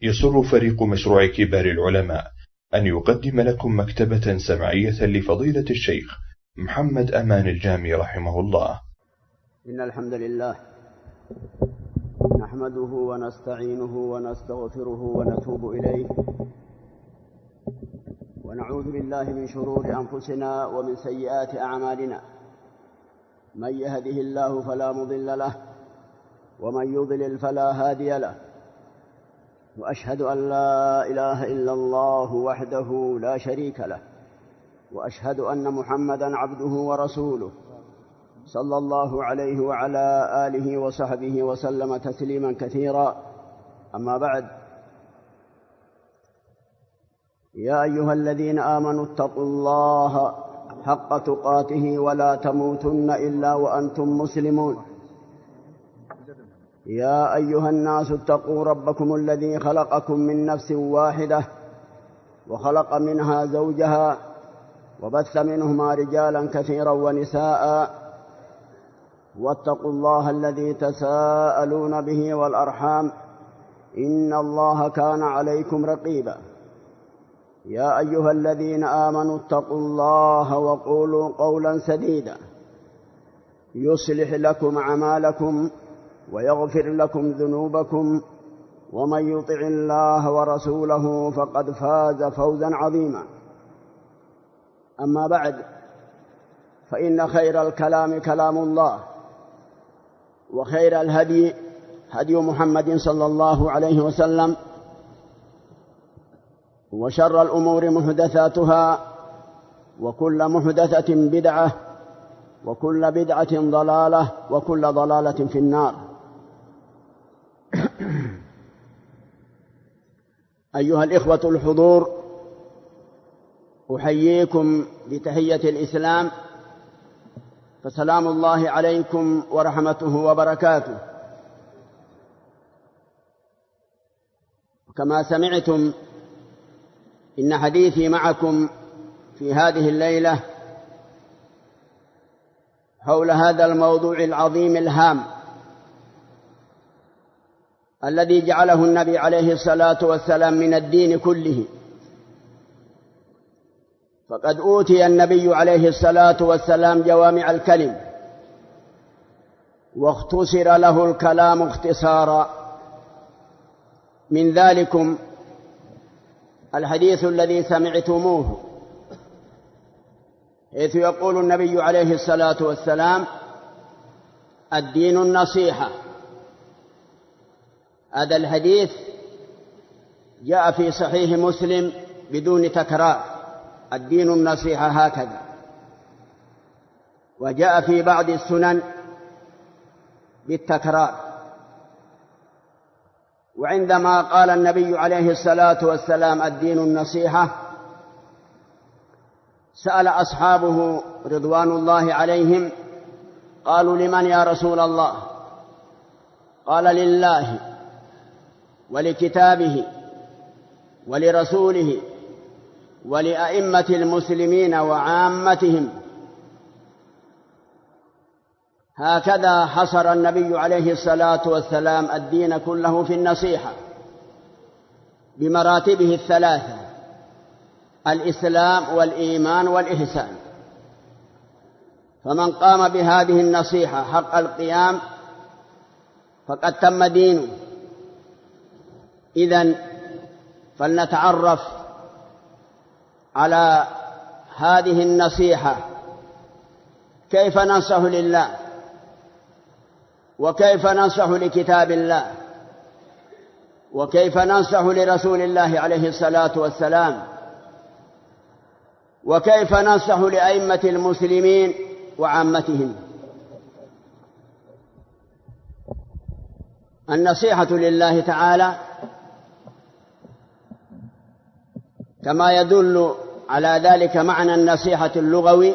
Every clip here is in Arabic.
يسر فريق مشروع كبار العلماء أن يقدم لكم مكتبة سمعية لفضيلة الشيخ محمد أمان الجامي رحمه الله. إن الحمد لله نحمده ونستعينه ونستغفره ونتوب إليه، ونعوذ بالله من شرور أنفسنا ومن سيئات أعمالنا. من يهده الله فلا مضل له، ومن يضلل فلا هادي له. وأشهد أن لا إله إلا الله وحده لا شريك له، وأشهد أن محمدًا عبده ورسوله صلى الله عليه وعلى آله وصحبه وسلم تسليمًا كثيرا. أما بعد، يا أيها الذين آمنوا اتقوا الله حق تقاته ولا تموتن إلا وأنتم مسلمون. يا أيها الناس اتقوا ربكم الذي خلقكم من نفس واحدة، وخلق منها زوجها، وبث منهما رجالا كثيرا ونساء. واتقوا الله الذي تساءلون به والأرحام، إن الله كان عليكم رقيبا. يا أيها الذين آمنوا اتقوا الله وقولوا قولا سديدا يصلح لكم أعمالكم ويغفر لكم ذنوبكم، ومن يطع الله ورسوله فقد فاز فوزا عظيما. أما بعد، فإن خير الكلام كلام الله، وخير الهدي هدي محمد صلى الله عليه وسلم، وشر الأمور محدثاتها، وكل محدثة بدعة، وكل بدعة ضلالة، وكل ضلالة في النار. أيها الإخوة الحضور، أحييكم بتحية الإسلام، فسلام الله عليكم ورحمته وبركاته. كما سمعتم، إن حديثي معكم في هذه الليلة حول هذا الموضوع العظيم الهام الذي جعله النبي عليه الصلاة والسلام من الدين كله. فقد أوتي النبي عليه الصلاة والسلام جوامع الكلم، واختصر له الكلام اختصارا. من ذلكم الحديث الذي سمعتموه، حيث يقول النبي عليه الصلاة والسلام: الدين النصيحة. هذا الحديث جاء في صحيح مسلم بدون تكرار، الدين النصيحة هكذا. وجاء في بعض السنن بالتكرار. وعندما قال النبي عليه الصلاة والسلام الدين النصيحة، سأل أصحابه رضوان الله عليهم، قالوا: لمن يا رسول الله؟ قال: لله ولكتابه ولرسوله ولأئمة المسلمين وعامتهم. هكذا حصر النبي عليه الصلاة والسلام الدين كله في النصيحة بمراتبه الثلاثة: الإسلام والإيمان والإحسان. فمن قام بهذه النصيحة حق القيام فقد تم دينه. إذن فلنتعرف على هذه النصيحة، كيف ننصح لله، وكيف ننصح لكتاب الله، وكيف ننصح لرسول الله عليه الصلاة والسلام، وكيف ننصح لأئمة المسلمين وعامتهم. النصيحة لله تعالى كما يدل على ذلك معنى النصيحة اللغوي،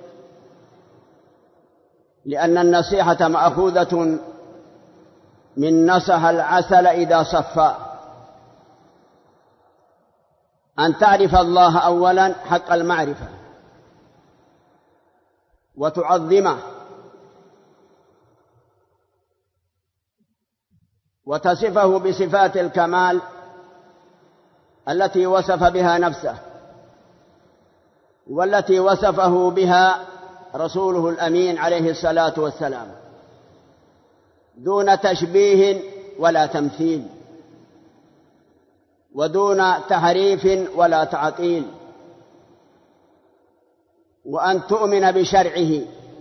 لأن النصيحة مأخوذة من نصح العسل إذا صفى. أن تعرف الله أولا حق المعرفة، وتعظمه، وتصفه بصفات الكمال التي وصف بها نفسه والتي وصفه بها رسوله الأمين عليه الصلاة والسلام، دون تشبيه ولا تمثيل، ودون تحريف ولا تعطيل، وأن تؤمن بشرعه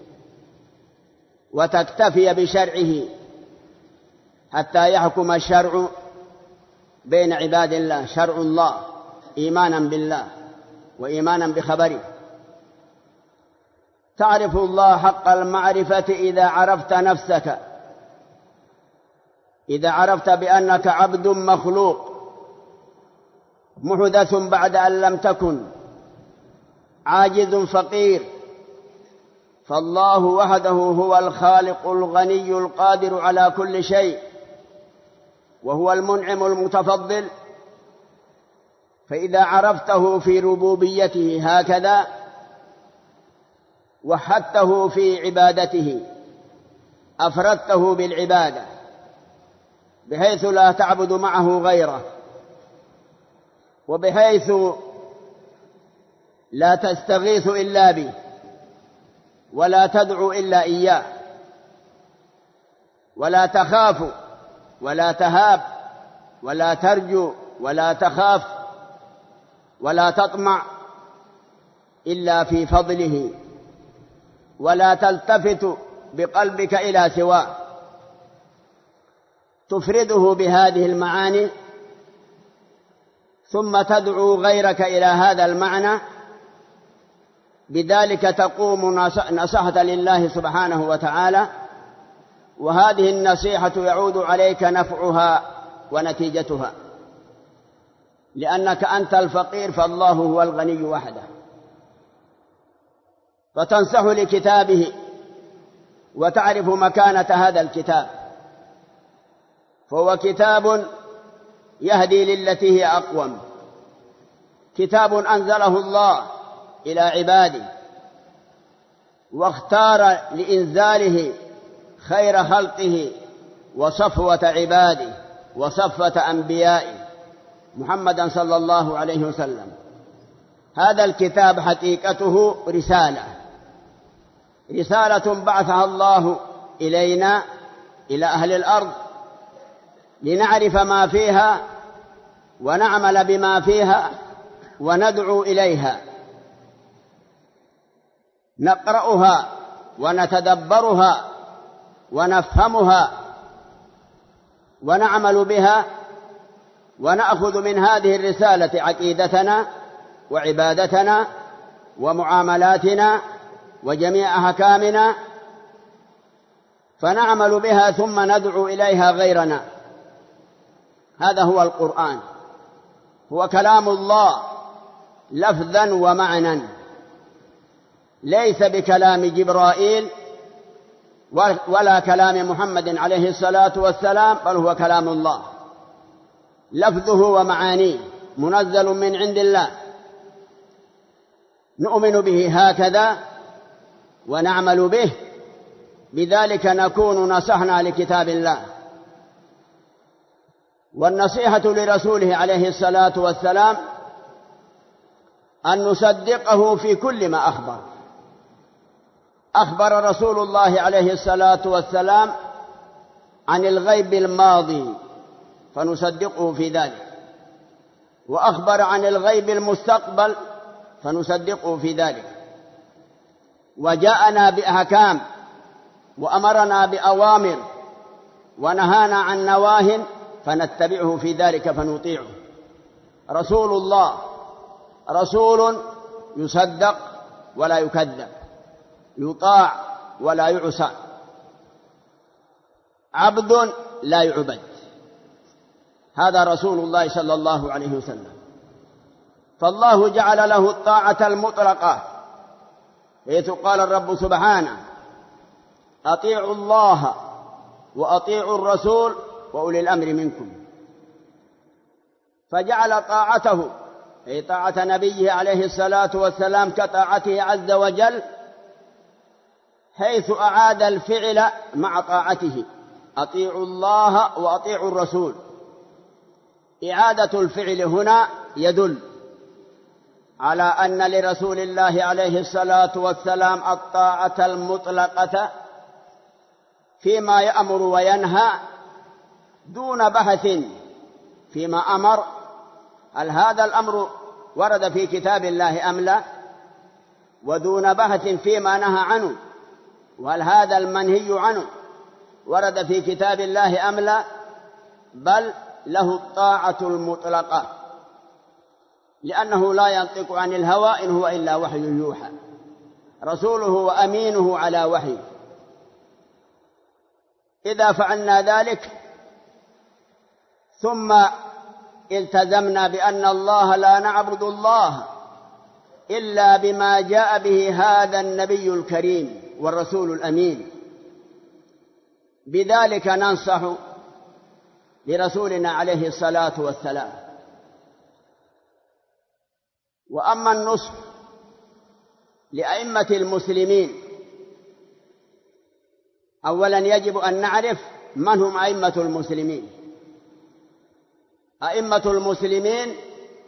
وتكتفي بشرعه حتى يحكم الشرع بين عباد الله، شرع الله، إيمانا بالله وإيمانا بخبره. تعرف الله حق المعرفة إذا عرفت نفسك، إذا عرفت بأنك عبد مخلوق محدث بعد أن لم تكن، عاجز فقير، فالله وحده هو الخالق الغني القادر على كل شيء، وهو المنعم المتفضل. فإذا عرفته في ربوبيته هكذا وحدته في عبادته، أفردته بالعبادة بحيث لا تعبد معه غيره، وبحيث لا تستغيث إلا به ولا تدعو إلا إياه، ولا تخاف ولا تهاب ولا ترجو ولا تخاف ولا تطمع إلا في فضله، ولا تلتفت بقلبك إلى سواه، تفرده بهذه المعاني ثم تدعو غيرك إلى هذا المعنى. بذلك تقوم نصيحة لله سبحانه وتعالى، وهذه النصيحة يعود عليك نفعها ونتيجتها، لأنك أنت الفقير فالله هو الغني وحده، فتنصح لكتابه وتعرف مكانة هذا الكتاب، فهو كتاب يهدي للتي هي أقوم، كتاب أنزله الله إلى عباده واختار لإنزاله خير خلقه وصفوة عباده وصفوة أنبيائه محمدا صلى الله عليه وسلم. هذا الكتاب حقيقته رسالة بعثها الله إلينا إلى أهل الأرض لنعرف ما فيها ونعمل بما فيها وندعو إليها، نقرأها ونتدبرها ونفهمها ونعمل بها، ونأخذ من هذه الرسالة عقيدتنا وعبادتنا ومعاملاتنا وجميع أحكامنا، فنعمل بها ثم ندعو إليها غيرنا. هذا هو القرآن، هو كلام الله لفظا ومعنى، ليس بكلام جبرائيل ولا كلام محمد عليه الصلاة والسلام، بل هو كلام الله لفظه ومعانيه منزل من عند الله، نؤمن به هكذا ونعمل به، بذلك نكون نصحنا لكتاب الله. والنصيحة لرسوله عليه الصلاة والسلام أن نصدقه في كل ما أخبر رسول الله عليه الصلاة والسلام عن الغيب الماضي فنصدقه في ذلك، وأخبر عن الغيب المستقبل فنصدقه في ذلك، وجاءنا بأحكام وأمرنا بأوامر ونهانا عن نواه فنتبعه في ذلك فنطيعه. رسول الله رسول يصدق ولا يكذب، يطاع ولا يعصى، عبد لا يعبد. هذا رسول الله صلى الله عليه وسلم. فالله جعل له الطاعة المطلقة، حيث قال الرب سبحانه: أطيعوا الله وأطيعوا الرسول وأولي الأمر منكم. فجعل طاعته أي طاعة نبيه عليه الصلاة والسلام كطاعته عز وجل، حيث أعاد الفعل مع طاعته: أطيعوا الله وأطيعوا الرسول. إعادة الفعل هنا يدل على أن لرسول الله عليه الصلاة والسلام الطاعة المطلقة فيما يأمر وينهى دون بحث فيما أمر، هل هذا الأمر ورد في كتاب الله أم لا، ودون بحث فيما نهى عنه، وهل هذا المنهي عنه ورد في كتاب الله أم لا، بل له الطاعة المطلقة، لأنه لا ينطق عن الهوى إن هو إلا وحي يوحى، رسوله وأمينه على وحي. إذا فعلنا ذلك ثم التزمنا بأن الله لا نعبد الله إلا بما جاء به هذا النبي الكريم والرسول الأمين، بذلك ننصح لرسولنا عليه الصلاة والسلام. وأما النصح لأئمة المسلمين، أولا يجب أن نعرف من هم أئمة المسلمين. أئمة المسلمين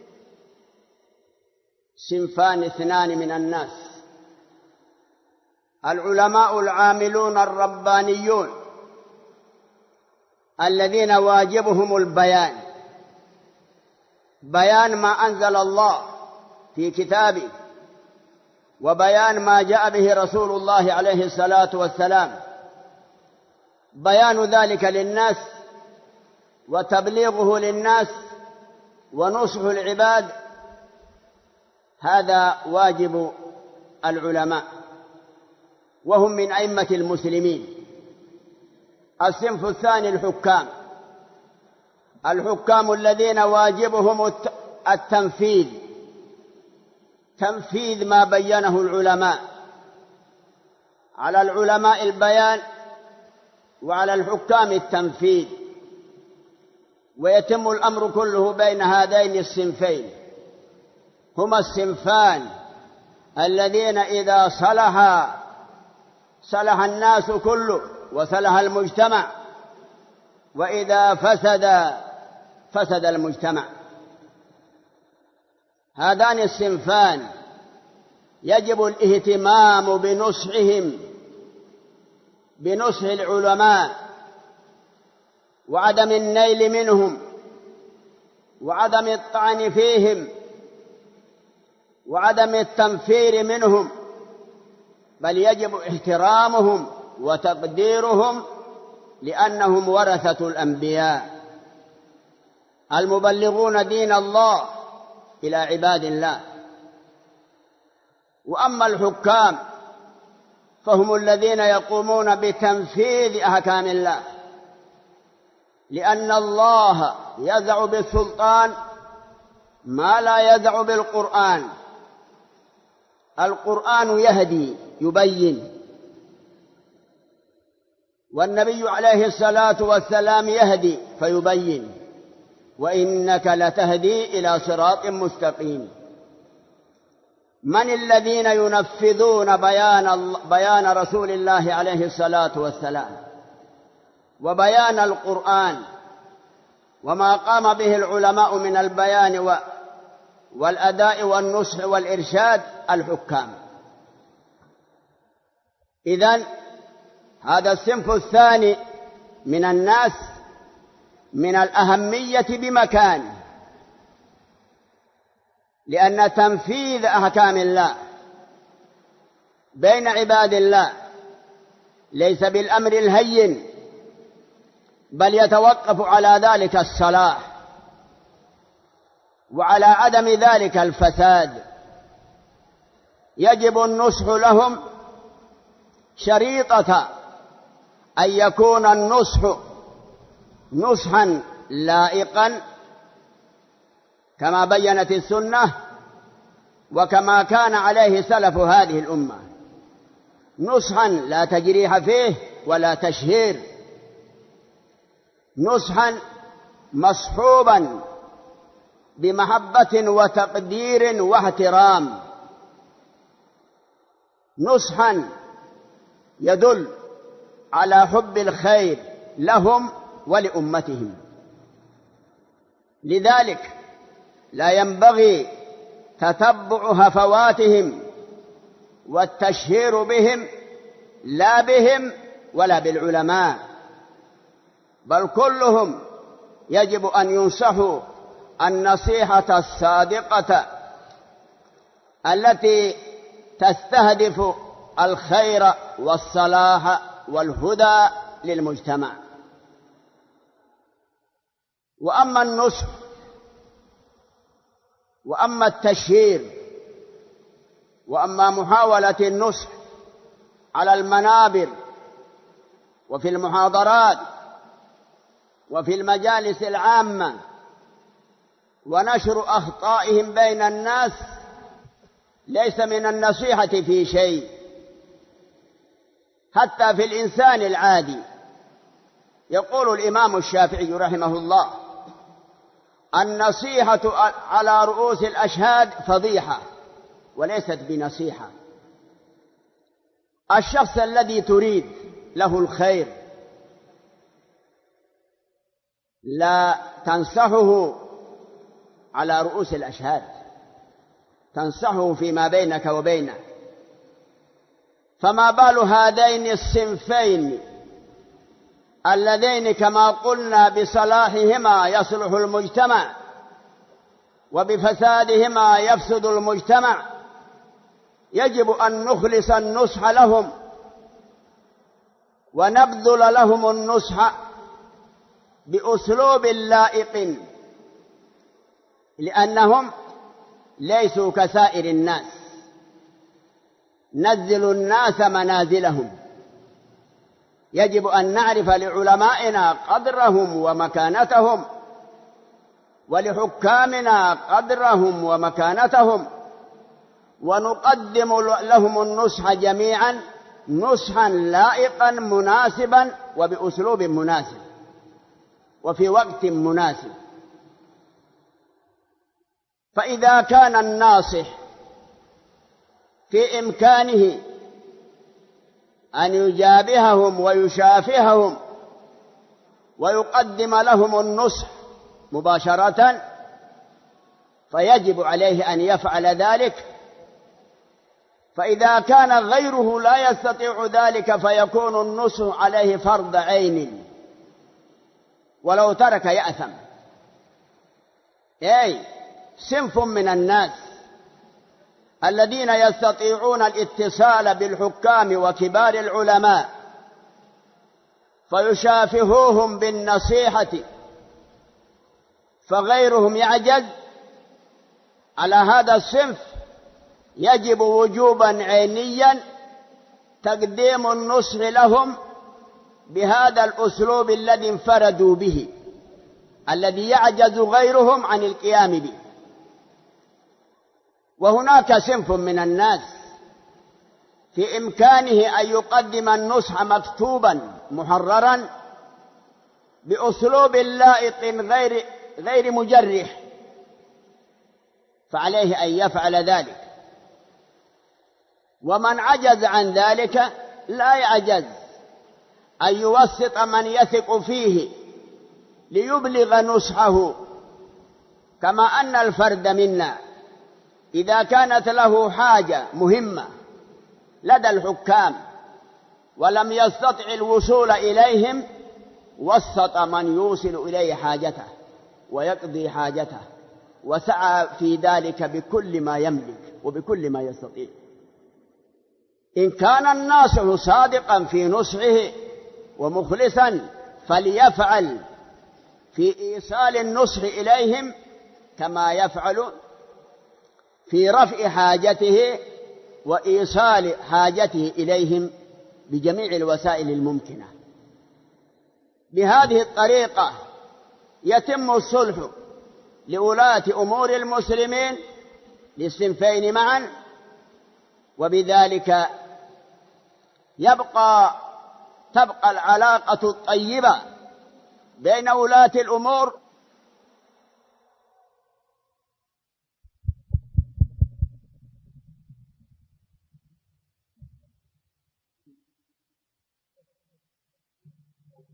صنفان اثنان من الناس: العلماء العاملون الربانيون الذين واجبهم البيان، بيان ما أنزل الله في كتابه وبيان ما جاء به رسول الله عليه الصلاة والسلام، بيان ذلك للناس وتبليغه للناس ونصح العباد، هذا واجب العلماء وهم من أئمة المسلمين. الصنف الثاني الحكام الذين واجبهم التنفيذ، تنفيذ ما بينه العلماء، على العلماء البيان وعلى الحكام التنفيذ، ويتم الأمر كله بين هذين الصنفين. هما الصنفان الذين إذا صلح الناس كله وصلح المجتمع، وإذا فسد المجتمع. هذان الصنفان يجب الاهتمام بنصحهم، بنصح العلماء، وعدم النيل منهم، وعدم الطعن فيهم، وعدم التنفير منهم، بل يجب احترامهم وتقديرهم، لأنهم ورثة الأنبياء المبلغون دين الله إلى عباد الله. وأما الحكام فهم الذين يقومون بتنفيذ أحكام الله، لأن الله يزع بالسلطان ما لا يزع بالقرآن. القرآن يهدي يبين، والنبي عليه الصلاة والسلام يهدي فيبين، وإنك لتهدي إلى صراط مستقيم. من الذين ينفذون بيان رسول الله عليه الصلاة والسلام وبيان القرآن وما قام به العلماء من البيان والأداء والنصح والإرشاد؟ الحكام. إذن هذا الصنف الثاني من الناس من الأهمية بمكان، لأن تنفيذ أحكام الله بين عباد الله ليس بالأمر الهين، بل يتوقف على ذلك الصلاح وعلى عدم ذلك الفساد. يجب النصح لهم شريطة أن يكون النصح نصحا لائقا كما بينت السنة وكما كان عليه سلف هذه الأمة، نصحا لا تجريح فيه ولا تشهير، نصحا مصحوبا بمحبة وتقدير واحترام، نصحا يدل على حب الخير لهم ولأمتهم. لذلك لا ينبغي تتبع هفواتهم والتشهير بهم، لا بهم ولا بالعلماء، بل كلهم يجب أن ينصحوا النصيحة الصادقة التي تستهدف الخير والصلاح والهدى للمجتمع. وأما النصح وأما التشهير وأما محاولة النصح على المنابر وفي المحاضرات وفي المجالس العامة ونشر أخطائهم بين الناس ليس من النصيحة في شيء. حتى في الإنسان العادي يقول الإمام الشافعي رحمه الله: النصيحة على رؤوس الأشهاد فضيحة وليست بنصيحة. الشخص الذي تريد له الخير لا تنصحه على رؤوس الأشهاد، تنصحه فيما بينك وبينه. فما بال هذين الصنفين اللذين كما قلنا بصلاحهما يصلح المجتمع وبفسادهما يفسد المجتمع؟ يجب أن نخلص النصح لهم ونبذل لهم النصح بأسلوب لائق، لأنهم ليسوا كسائر الناس. نزل الناس منازلهم. يجب أن نعرف لعلمائنا قدرهم ومكانتهم، ولحكامنا قدرهم ومكانتهم، ونقدم لهم النصح جميعا نصحا لائقا مناسبا وبأسلوب مناسب وفي وقت مناسب. فإذا كان الناصح في إمكانه أن يجابههم ويشافههم ويقدم لهم النصح مباشرة فيجب عليه أن يفعل ذلك. فإذا كان غيره لا يستطيع ذلك فيكون النصح عليه فرض عين، ولو ترك يأثم. صنف من الناس الذين يستطيعون الاتصال بالحكام وكبار العلماء فيشافهوهم بالنصيحة فغيرهم يعجز، على هذا الصنف يجب وجوبا عينيا تقديم النصح لهم بهذا الأسلوب الذي انفردوا به، الذي يعجز غيرهم عن القيام به. وهناك صنف من الناس في إمكانه أن يقدم النصح مكتوبا محررا بأسلوب لائق غير مجرح، فعليه أن يفعل ذلك. ومن عجز عن ذلك لا يعجز أن يوسط من يثق فيه ليبلغ نصحه. كما أن الفرد منا إذا كانت له حاجة مهمة لدى الحكام ولم يستطع الوصول إليهم وسط من يوصل إليه حاجته ويقضي حاجته، وسعى في ذلك بكل ما يملك وبكل ما يستطيع. إن كان الناصح صادقا في نصحه ومخلصا فليفعل في إيصال النصح إليهم كما يفعل في رفع حاجته وإيصال حاجته إليهم بجميع الوسائل الممكنة. بهذه الطريقة يتم الصلح لولاة أمور المسلمين للصنفين معا، وبذلك تبقى العلاقة الطيبة بين ولاة الأمور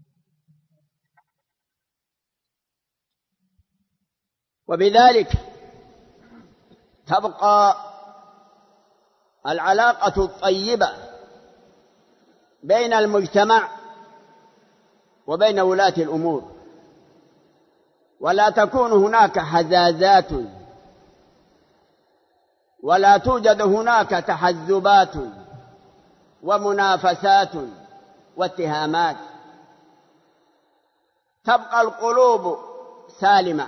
وبذلك تبقى العلاقة الطيبة بين المجتمع وبين ولاة الأمور، ولا تكون هناك حزازات، ولا توجد هناك تحزبات ومنافسات واتهامات. تبقى القلوب سالمة،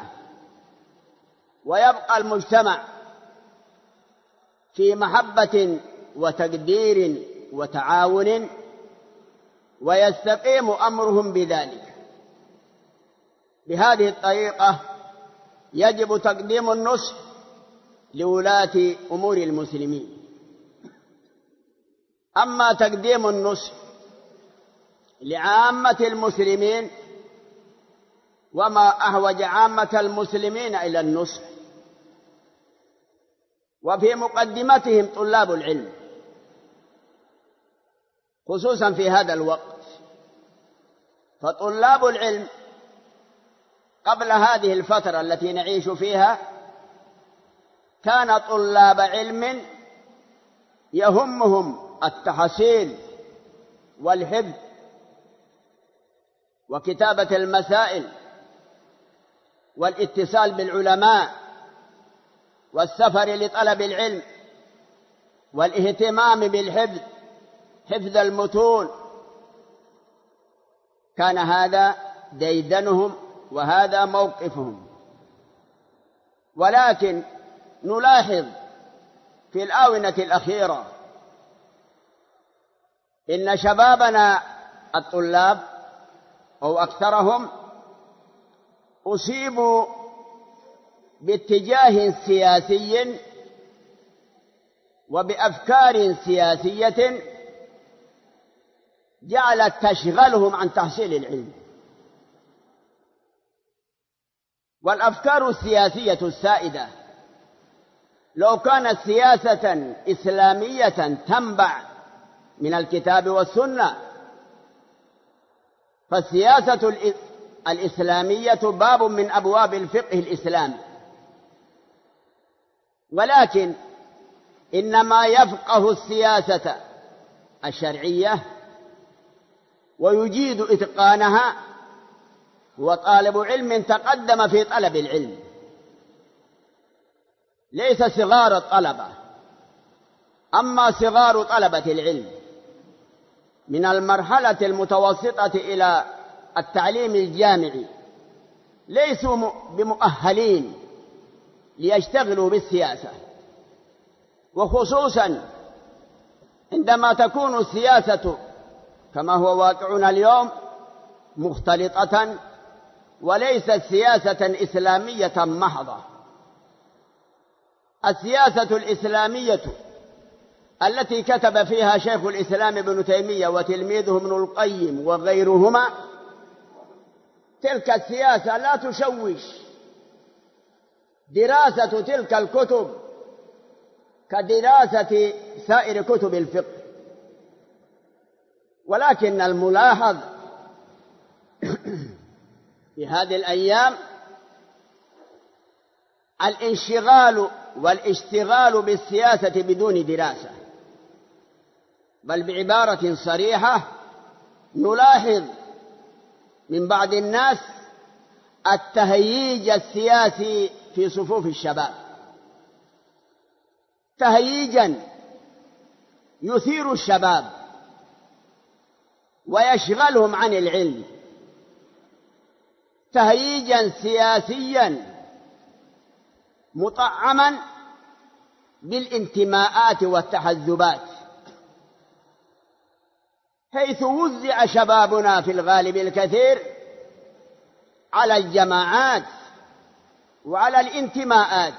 ويبقى المجتمع في محبة وتقدير وتعاون، ويستقيم أمرهم بذلك. بهذه الطريقة يجب تقديم النصح لولاة أمور المسلمين. أما تقديم النصح لعامة المسلمين، وما أحوج عامة المسلمين إلى النصح، وفي مقدمتهم طلاب العلم، خصوصا في هذا الوقت. فطلاب العلم قبل هذه الفترة التي نعيش فيها كان طلاب علم يهمهم التحصيل والحفظ وكتابة المسائل والاتصال بالعلماء والسفر لطلب العلم والاهتمام بالحفظ، حفظ المتون. كان هذا ديدنهم وهذا موقفهم. ولكن نلاحظ في الآونة الأخيرة إن شبابنا الطلاب أو أكثرهم أصيبوا باتجاه سياسي وبأفكار سياسية جعلت تشغلهم عن تحصيل العلم. والأفكار السياسية السائدة لو كانت سياسة إسلامية تنبع من الكتاب والسنة، فالسياسة الإسلامية باب من أبواب الفقه الإسلامي، ولكن إنما يفقه السياسة الشرعية ويجيد إتقانها هو طالب علم تقدم في طلب العلم، ليس صغار الطلبة. أما صغار طلبة العلم من المرحلة المتوسطة إلى التعليم الجامعي ليسوا بمؤهلين ليشتغلوا بالسياسة، وخصوصا عندما تكون السياسة كما هو واقعنا اليوم مختلطة وليست سياسة إسلامية محضة. السياسة الإسلامية التي كتب فيها شيخ الإسلام ابن تيمية وتلميذه ابن القيم وغيرهما، تلك السياسة لا تشوش دراسة تلك الكتب كدراسة سائر كتب الفقه. ولكن الملاحظ في هذه الأيام الانشغال والاشتغال بالسياسة بدون دراسة، بل بعبارة صريحة نلاحظ من بعض الناس التهييج السياسي في صفوف الشباب، تهييجا يثير الشباب ويشغلهم عن العلم، تهييجا سياسيا مطعما بالانتماءات والتحزبات، حيث وزع شبابنا في الغالب الكثير على الجماعات وعلى الانتماءات،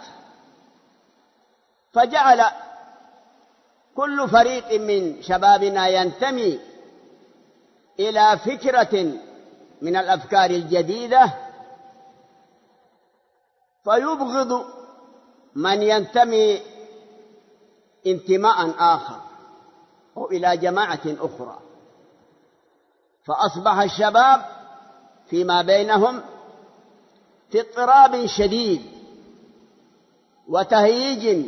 فجعل كل فريق من شبابنا ينتمي إلى فكرة من الأفكار الجديدة، فيبغض من ينتمي انتماء آخر أو إلى جماعة أخرى. فأصبح الشباب فيما بينهم في اضطراب شديد، وتهييج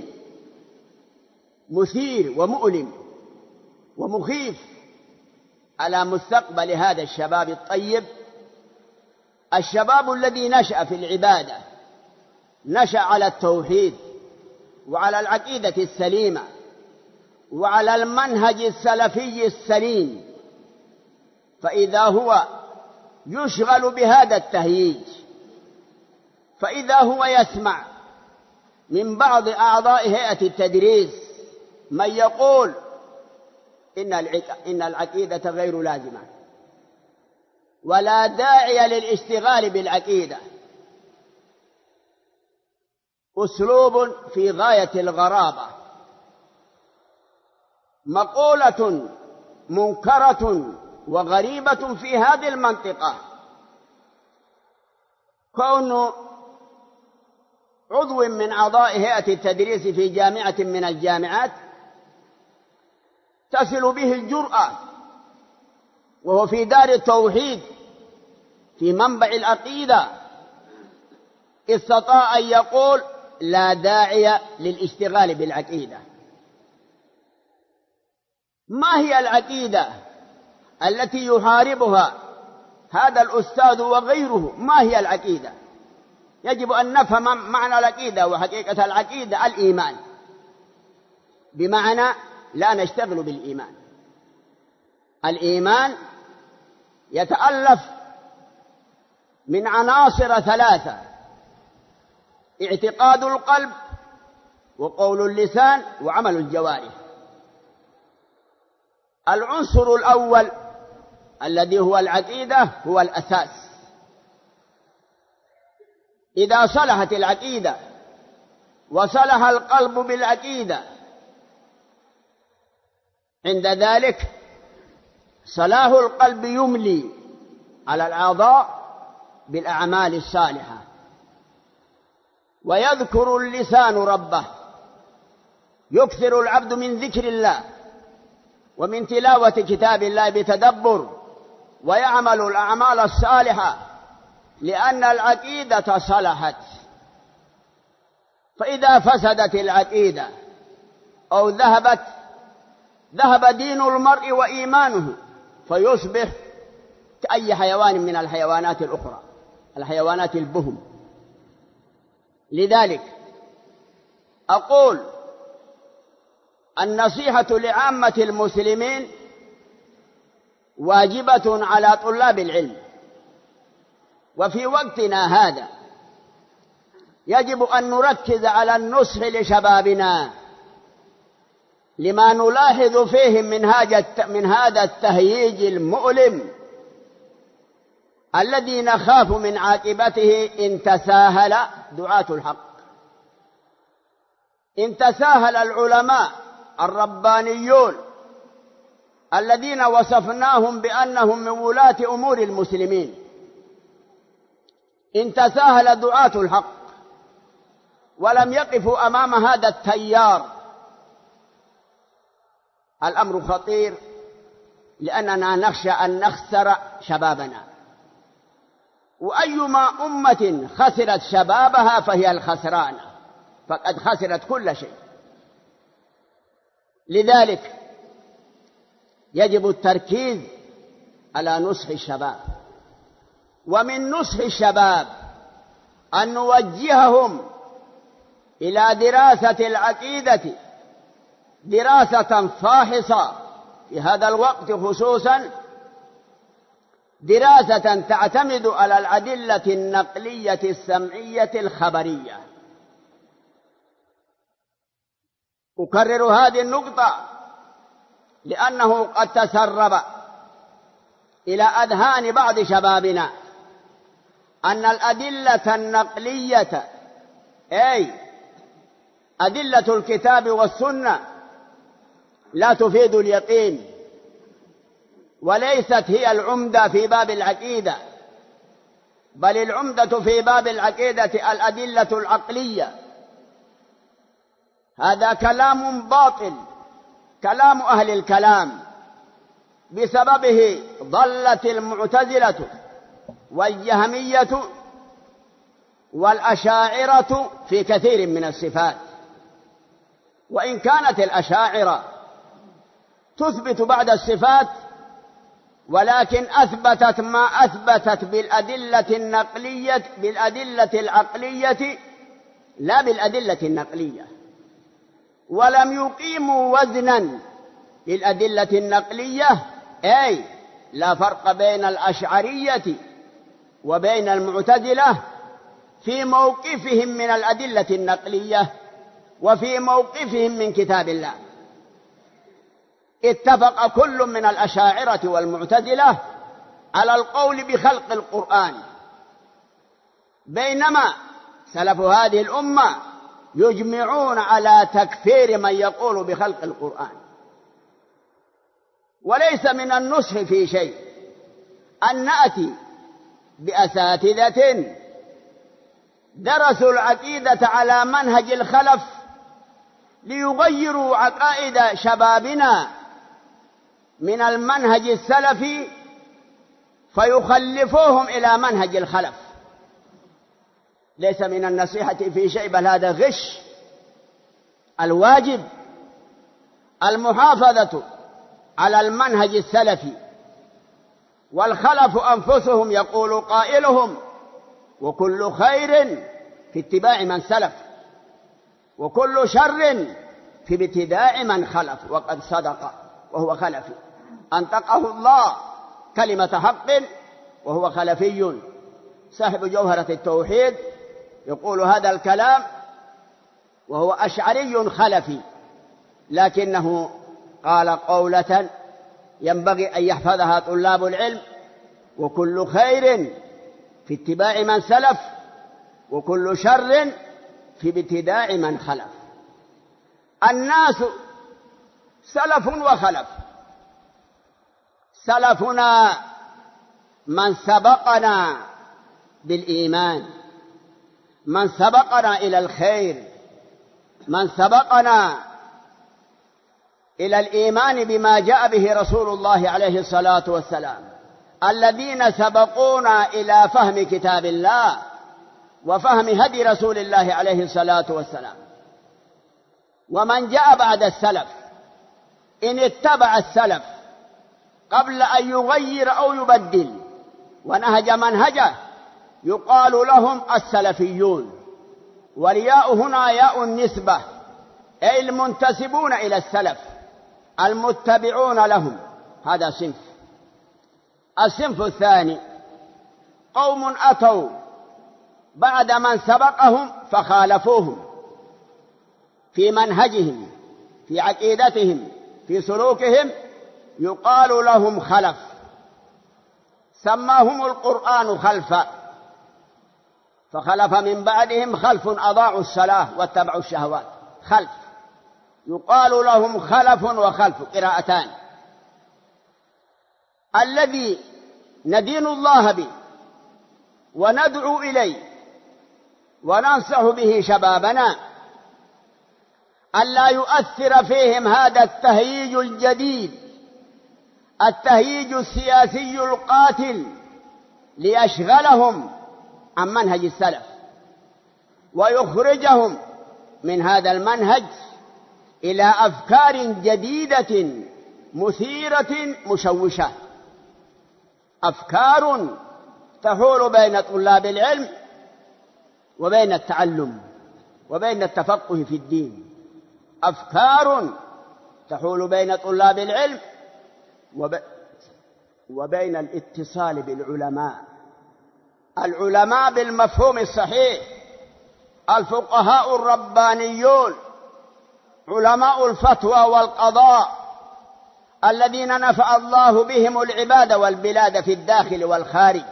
مثير ومؤلم ومخيف على مستقبل هذا الشباب الطيب، الشباب الذي نشأ في العبادة، نشأ على التوحيد وعلى العقيدة السليمة وعلى المنهج السلفي السليم، فإذا هو يشغل بهذا التهييج، فإذا هو يسمع من بعض أعضاء هيئة التدريس من يقول إن العقيدة غير لازمة ولا داعي للاشتغال بالعقيدة، أسلوب في غاية الغرابة، مقولة منكرة وغريبة في هذه المنطقة، كون عضو من أعضاء هيئة التدريس في جامعة من الجامعات تصل به الجرأة وهو في دار التوحيد في منبع العقيدة استطاع أن يقول لا داعي للاشتغال بالعقيدة. ما هي العقيدة التي يحاربها هذا الأستاذ وغيره؟ ما هي العقيدة؟ يجب أن نفهم معنى العقيدة وحقيقة العقيدة. الإيمان بمعنى لا نشتغل بالإيمان. الإيمان يتألف من عناصر ثلاثة: اعتقاد القلب وقول اللسان وعمل الجوارح. العنصر الأول الذي هو العقيدة هو الأساس. إذا صلحت العقيدة وصلح القلب بالعقيدة، عند ذلك صلاح القلب يملي على الأعضاء بالأعمال الصالحة، ويذكر اللسان ربه، يكثر العبد من ذكر الله ومن تلاوة كتاب الله بتدبر، ويعمل الأعمال الصالحة لأن العقيدة صلحت. فإذا فسدت العقيدة أو ذهب دين المرء وإيمانه، فيصبح كأي حيوان من الحيوانات الأخرى، الحيوانات البهم. لذلك أقول النصيحة لعامة المسلمين واجبة على طلاب العلم، وفي وقتنا هذا يجب أن نركز على النصح لشبابنا لما نلاحظ فيهم من هذا التهييج المؤلم الذي نخاف من عاقبته إن تساهل دعاة الحق، إن تساهل العلماء الربانيون الذين وصفناهم بأنهم من ولاة أمور المسلمين، إن تساهل دعاة الحق ولم يقفوا أمام هذا التيار، الأمر خطير، لأننا نخشى أن نخسر شبابنا. وأيما أمة خسرت شبابها فهي الخسرانة، فقد خسرت كل شيء. لذلك يجب التركيز على نصح الشباب، ومن نصح الشباب أن نوجههم إلى دراسة العقيدة دراسة فاحصة في هذا الوقت، خصوصا دراسة تعتمد على الأدلة النقلية السمعية الخبرية. أكرر هذه النقطة لأنه قد تسرب إلى أذهان بعض شبابنا أن الأدلة النقلية، أي أدلة الكتاب والسنة، لا تفيد اليقين، وليست هي العمدة في باب العقيدة، بل العمدة في باب العقيدة الأدلة العقلية. هذا كلام باطل، كلام أهل الكلام، بسببه ضلت المعتزلة والجهمية والأشاعرة في كثير من الصفات. وإن كانت الأشاعرة تثبت بعد الصفات، ولكن أثبتت ما أثبتت بالأدلة العقلية لا بالأدلة النقلية، ولم يقيموا وزنا للأدلة النقلية، أي لا فرق بين الأشعرية وبين المعتزلة في موقفهم من الأدلة النقلية وفي موقفهم من كتاب الله. اتفق كل من الأشاعرة والمعتزلة على القول بخلق القرآن، بينما سلف هذه الأمة يجمعون على تكفير من يقول بخلق القرآن. وليس من النصح في شيء أن نأتي بأساتذة درسوا العقيدة على منهج الخلف ليغيروا عقائد شبابنا من المنهج السلفي فيخلفوهم إلى منهج الخلف. ليس من النصيحة في شيء، بل هذا غش. الواجب المحافظة على المنهج السلفي، والخلف أنفسهم يقول قائلهم: وكل خير في اتباع من سلف، وكل شر في ابتداع من خلف. وقد صدق وهو خلفي، أنطقه الله كلمة حق وهو خلفي. صاحب جوهرة التوحيد يقول هذا الكلام وهو أشعري خلفي، لكنه قال قولة ينبغي أن يحفظها طلاب العلم: وكل خير في اتباع من سلف، وكل شر في ابتداع من خلف. الناس سلف وخلف. سلفنا من سبقنا بالإيمان، من سبقنا إلى الخير، من سبقنا إلى الإيمان بما جاء به رسول الله عليه الصلاة والسلام، الذين سبقونا إلى فهم كتاب الله وفهم هدي رسول الله عليه الصلاة والسلام. ومن جاء بعد السلف إن اتبع السلف قبل أن يغير أو يبدل ونهج منهجه يقال لهم السلفيون، والياء هنا ياء النسبة، أي المنتسبون إلى السلف المتبعون لهم. هذا صنف. الصنف الثاني قوم أتوا بعد من سبقهم فخالفوهم في منهجهم، في عقيدتهم، في سلوكهم، يقال لهم خلف. سماهم القرآن خلفا، فخلف من بعدهم خلف أضاعوا الصلاة واتبعوا الشهوات. خلف، يقال لهم خلف وخلف، قراءتان. الذي ندين الله به وندعو إليه وننصح به شبابنا ألا يؤثر فيهم هذا التهييج الجديد، التهييج السياسي القاتل، ليشغلهم عن منهج السلف ويخرجهم من هذا المنهج إلى أفكار جديدة مثيرة مشوشة، أفكار تحول بين طلاب العلم وبين التعلم وبين التفقه في الدين، أفكار تحول بين طلاب العلم وبين الاتصال بالعلماء، العلماء بالمفهوم الصحيح، الفقهاء الربانيون، علماء الفتوى والقضاء، الذين نفع الله بهم العباد والبلاد في الداخل والخارج.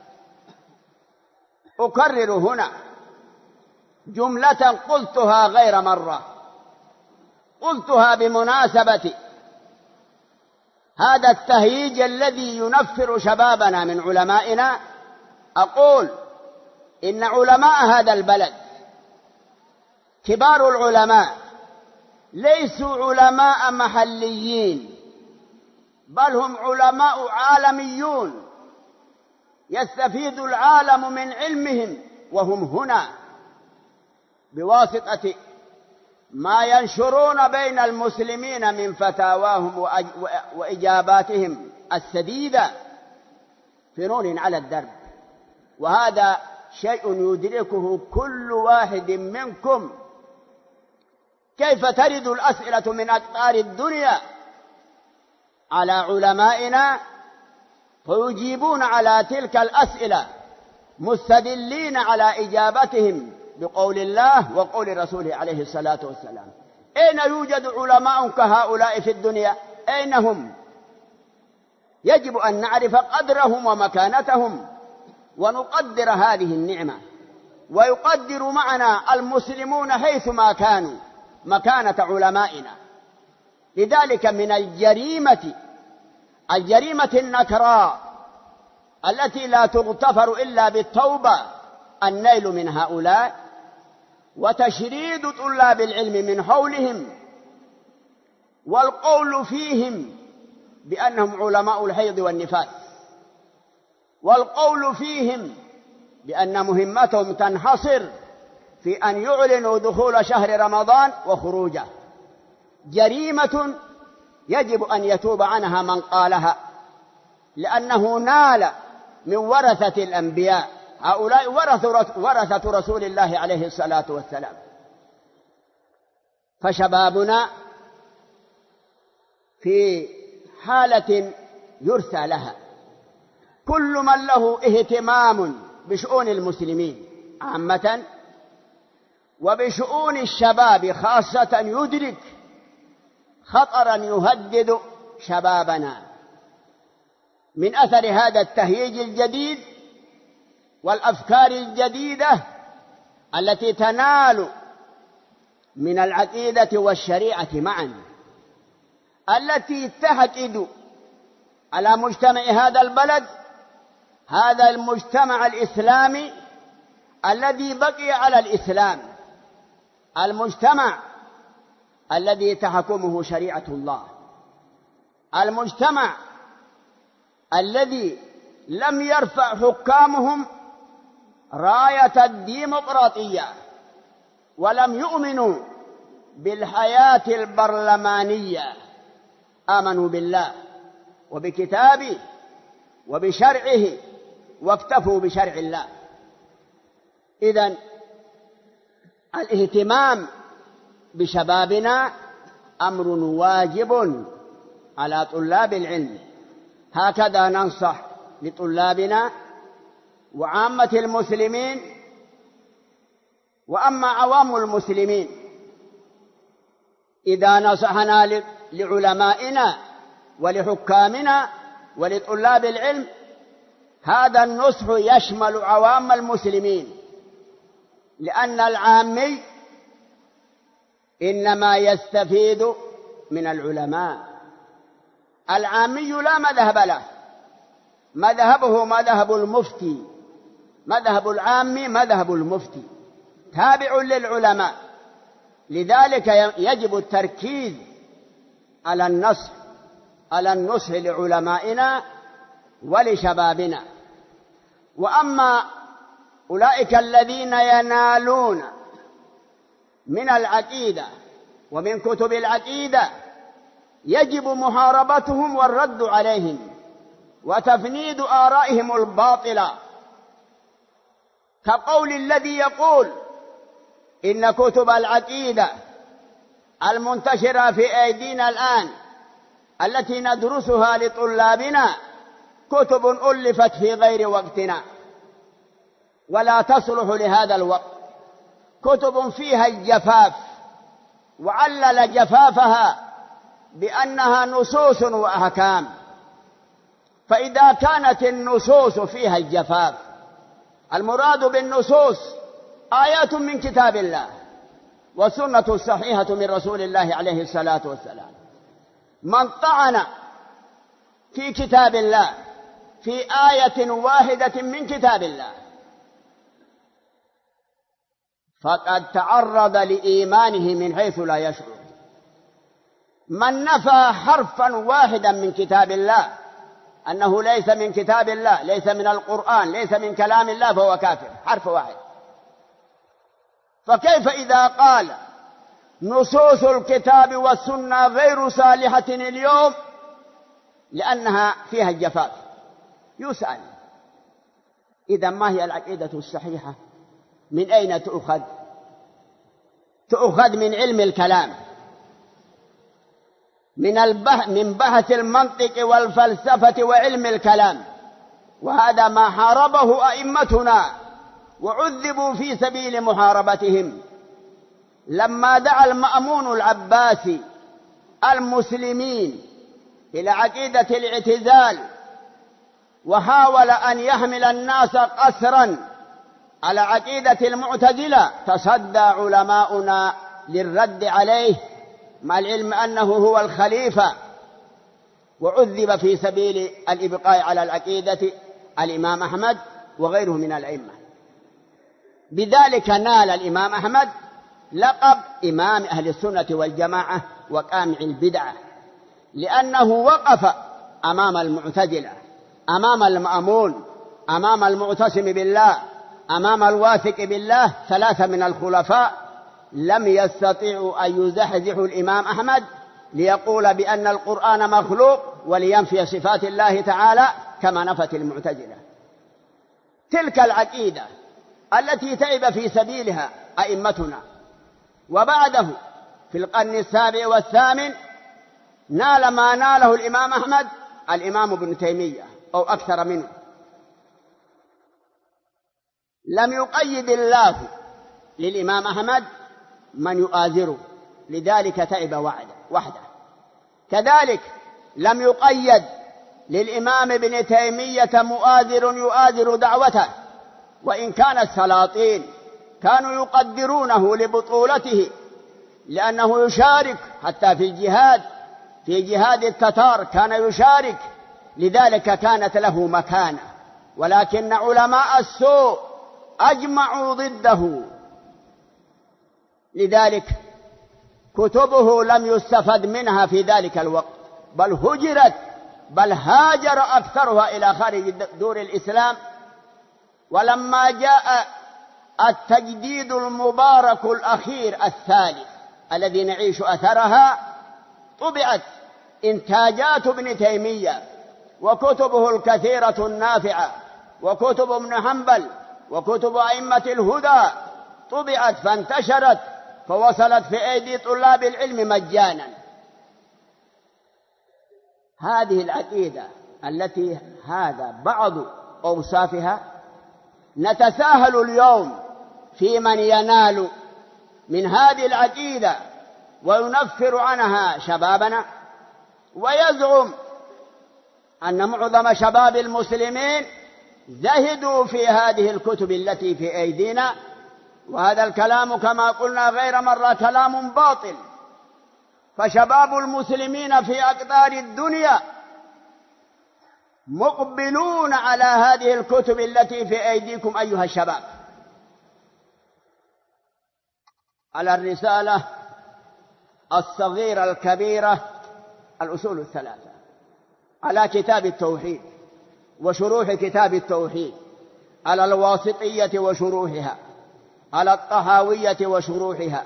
أكرر هنا جملة قلتها غير مرة، قلتها بمناسبة هذا التهييج الذي ينفر شبابنا من علمائنا. أقول إن علماء هذا البلد، كبار العلماء، ليسوا علماء محليين، بل هم علماء عالميون، يستفيد العالم من علمهم وهم هنا بواسطة ما ينشرون بين المسلمين من فتاواهم وإجاباتهم السديدة في نور على الدرب. وهذا شيء يدركه كل واحد منكم، كيف ترد الأسئلة من أقطار الدنيا على علمائنا فيجيبون على تلك الأسئلة مستدلين على إجابتهم بقول الله وقول رسوله عليه الصلاة والسلام. أين يوجد علماء كهؤلاء في الدنيا؟ أين هم؟ يجب أن نعرف قدرهم ومكانتهم ونقدر هذه النعمة، ويقدر معنا المسلمون حيثما كانوا مكانة علمائنا. لذلك من الجريمة النكراء التي لا تغتفر إلا بالتوبة النيل من هؤلاء وتشريد طلاب العلم من حولهم والقول فيهم بأنهم علماء الحيض والنفاس، والقول فيهم بأن مهمتهم تنحصر في أن يعلنوا دخول شهر رمضان وخروجه. جريمة يجب أن يتوب عنها من قالها، لأنه نال من ورثة الأنبياء، هؤلاء ورثة رسول الله عليه الصلاة والسلام. فشبابنا في حالة يرثى لها، كل من له اهتمام بشؤون المسلمين عامة وبشؤون الشباب خاصة يدرك خطرا يهدد شبابنا من أثر هذا التهييج الجديد والأفكار الجديدة التي تنال من العقيدة والشريعة معا، التي تحقد على مجتمع هذا البلد، هذا المجتمع الإسلامي الذي بقي على الإسلام، المجتمع الذي تحكمه شريعة الله، المجتمع الذي لم يرفع حكامهم راية الديمقراطية ولم يؤمنوا بالحياة البرلمانية، آمنوا بالله وبكتابه وبشرعه واكتفوا بشرع الله. إذن الاهتمام بشبابنا أمر واجب على طلاب العلم، هكذا ننصح لطلابنا وعامة المسلمين. وأما عوام المسلمين، إذا نصحنا لعلمائنا ولحكامنا ولطلاب العلم، هذا النصح يشمل عوام المسلمين، لأن العامي إنما يستفيد من العلماء. العامي لا مذهب له، مذهبه مذهب المفتي، مذهب العامي مذهب المفتي تابع للعلماء. لذلك يجب التركيز على النصح لعلمائنا ولشبابنا. وأما أولئك الذين ينالون من العقيدة ومن كتب العقيدة، يجب محاربتهم والرد عليهم وتفنيد آرائهم الباطلة، كقول الذي يقول إن كتب العقيدة المنتشرة في أيدينا الآن التي ندرسها لطلابنا كتب ألفت في غير وقتنا ولا تصلح لهذا الوقت، كتب فيها الجفاف، وعلل جفافها بأنها نصوص وأحكام. فإذا كانت النصوص فيها الجفاف، المراد بالنصوص آيات من كتاب الله والسنة الصحيحة من رسول الله عليه الصلاة والسلام. من طعن في كتاب الله في آية واحدة من كتاب الله فقد تعرض لإيمانه من حيث لا يشعر. من نفى حرفا واحدا من كتاب الله أنه ليس من كتاب الله، ليس من القرآن، ليس من كلام الله، فهو كافر. حرف واحد فكيف إذا قال نصوص الكتاب والسنة غير صالحة اليوم لأنها فيها الجفاف؟ يسأل إذا ما هي العقيدة الصحيحة؟ من أين تؤخذ؟ تؤخذ من علم الكلام، من بحث المنطق والفلسفة وعلم الكلام، وهذا ما حاربه أئمتنا وعذبوا في سبيل محاربتهم. لما دعا المأمون العباسي المسلمين إلى عقيدة الاعتزال وحاول أن يحمل الناس قسرا على عقيدة المعتزلة، تصدى علماؤنا للرد عليه مع العلم أنه هو الخليفة، وعذب في سبيل الإبقاء على العقيدة الإمام أحمد وغيره من الأئمة. بذلك نال الإمام أحمد لقب إمام أهل السنة والجماعة وقامع البدعة، لأنه وقف أمام المعتزلة، أمام المأمون، أمام المعتصم بالله، أمام الواثق بالله، ثلاثة من الخلفاء لم يستطيعوا أن يزحزحوا الإمام أحمد ليقول بأن القرآن مخلوق ولينفي صفات الله تعالى كما نفت المعتزلة. تلك العقيدة التي تعب في سبيلها أئمتنا، وبعده في القرن السابع والثامن نال ما ناله الإمام أحمد الإمام ابن تيمية أو أكثر منه. لم يقيد الله للإمام أحمد من يؤازره، لذلك تعب وحده. كذلك لم يقيد للإمام ابن تيمية مؤازر يؤازر دعوته، وإن كان السلاطين كانوا يقدرونه لبطولته لأنه يشارك حتى في جهاد التتار كان يشارك، لذلك كانت له مكانة، ولكن علماء السوء أجمعوا ضده، لذلك كتبه لم يستفد منها في ذلك الوقت، بل هجرت، بل هاجر أكثرها إلى خارج دور الإسلام. ولما جاء التجديد المبارك الأخير الثالث الذي نعيش أثرها، طبعت إنتاجات ابن تيمية وكتبه الكثيرة النافعة وكتب ابن حنبل وكتب أئمة الهدى، طبعت فانتشرت فوصلت في أيدي طلاب العلم مجانا. هذه العقيدة التي هذا بعض أوصافها، نتساهل اليوم في من ينال من هذه العقيدة وينفر عنها شبابنا، ويزعم أن معظم شباب المسلمين زهدوا في هذه الكتب التي في أيدينا، وهذا الكلام كما قلنا غير مرة كلام باطل. فشباب المسلمين في أقطار الدنيا مقبلون على هذه الكتب التي في أيديكم أيها الشباب، على الرسالة الصغيرة الكبيرة الأصول الثلاثة، على كتاب التوحيد وشروح كتاب التوحيد، على الواسطية وشروحها، على الطحاوية وشروحها.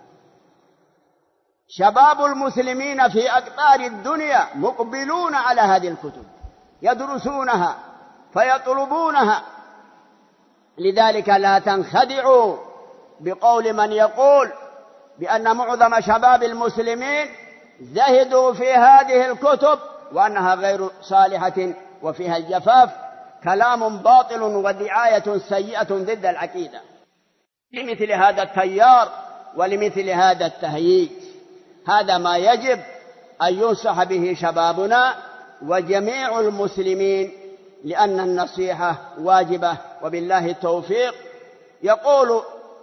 شباب المسلمين في أقطار الدنيا مقبلون على هذه الكتب، يدرسونها فيطلبونها، لذلك لا تنخدعوا بقول من يقول بأن معظم شباب المسلمين زهدوا في هذه الكتب وأنها غير صالحة وفيها الجفاف. كلام باطل ودعاية سيئة ضد العقيدة لمثل هذا التيار ولمثل هذا التهييج. هذا ما يجب أن ينصح به شبابنا وجميع المسلمين، لأن النصيحة واجبة، وبالله التوفيق. يقول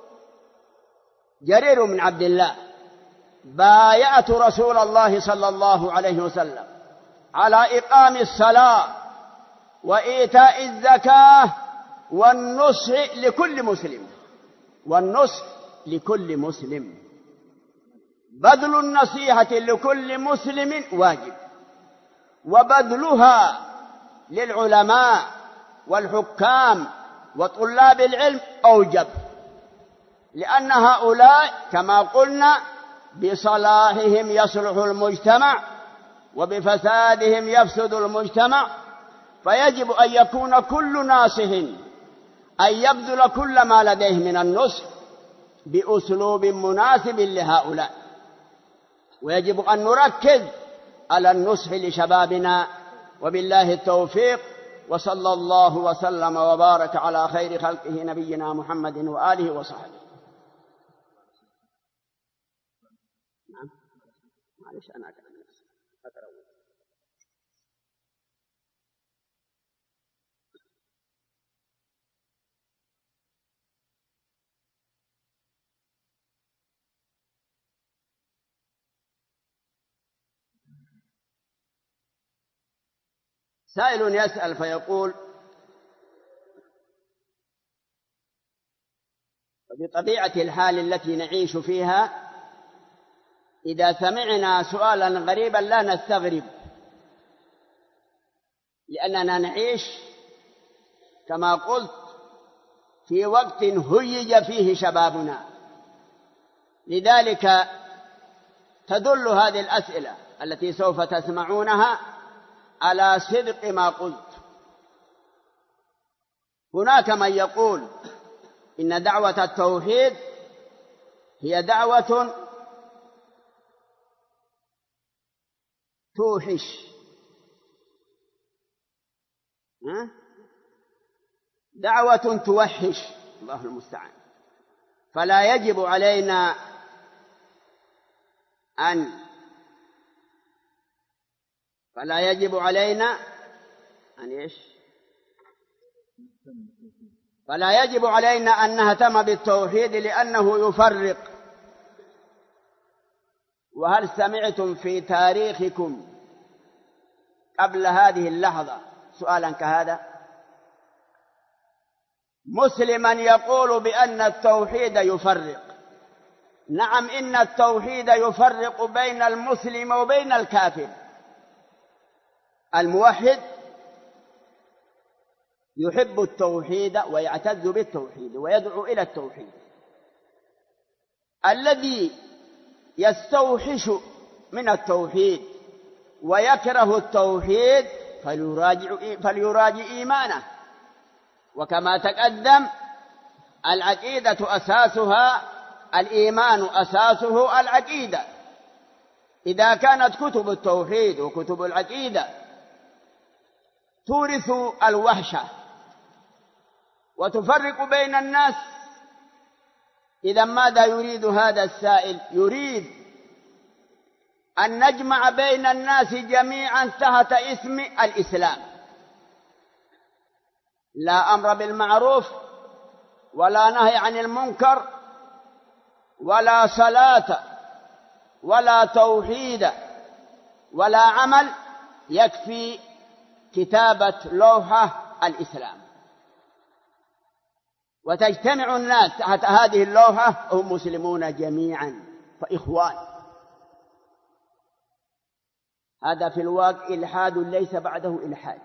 جرير بن عبد الله: بايعت رسول الله صلى الله عليه وسلم على إقام الصلاة وإيتاء الزكاة والنصح لكل مسلم، والنصح لكل مسلم، بذل النصيحة لكل مسلم واجب، وبذلها للعلماء والحكام وطلاب العلم أوجب. لأن هؤلاء كما قلنا بصلاحهم يصلح المجتمع وبفسادهم يفسد المجتمع، فيجب أن يكون كل ناصح أن يبذل كل ما لديه من النصح بأسلوب مناسب لهؤلاء، ويجب أن نركز على النصح لشبابنا. وبالله التوفيق، وصلى الله وسلم وبارك على خير خلقه نبينا محمد وآله وصحبه. معلش أنا سائل يسأل فيقول: بطبيعة الحال التي نعيش فيها إذا سمعنا سؤالا غريبا لا نستغرب، لأننا نعيش كما قلت في وقت هيج فيه شبابنا، لذلك تدل هذه الأسئلة التي سوف تسمعونها على صدق ما قلت. هناك من يقول إن دعوة التوحيد هي دعوة توحش، دعوة توحش، الله المستعان. فلا يجب علينا أن نهتم بالتوحيد لأنه يفرق. وهل سمعتم في تاريخكم قبل هذه اللحظة سؤالا كهذا؟ مسلما يقول بأن التوحيد يفرق. نعم، إن التوحيد يفرق بين المسلم وبين الكافر. الموحد يحب التوحيد ويعتز بالتوحيد ويدعو إلى التوحيد. الذي يستوحش من التوحيد ويكره التوحيد فليراجع إيمانه. وكما تقدم العقيدة أساسها الإيمان، أساسه العقيدة. إذا كانت كتب التوحيد وكتب العقيدة تورث الوحشة وتفرق بين الناس، إذا ماذا يريد هذا السائل؟ يريد أن نجمع بين الناس جميعا تحت اسم الإسلام، لا أمر بالمعروف ولا نهي عن المنكر ولا صلاة ولا توحيد ولا عمل، يكفي كتابة لوحة الإسلام، وتجتمع الناس تحت هذه اللوحة هم مسلمون جميعا فإخوان. هذا في الواقع إلحاد ليس بعده إلحاد،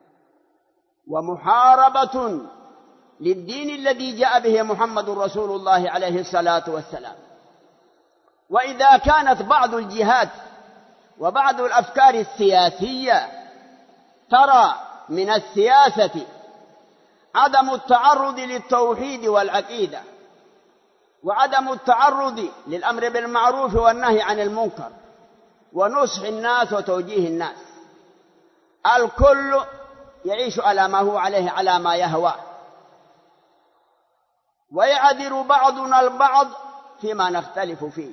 ومحاربة للدين الذي جاء به محمد رسول الله عليه الصلاة والسلام. وإذا كانت بعض الجهات وبعض الأفكار السياسية ترى من السياسة عدم التعرض للتوحيد والعقيدة وعدم التعرض للأمر بالمعروف والنهي عن المنكر ونصح الناس وتوجيه الناس، الكل يعيش على ما هو عليه، على ما يهوى، ويعذر بعضنا البعض فيما نختلف فيه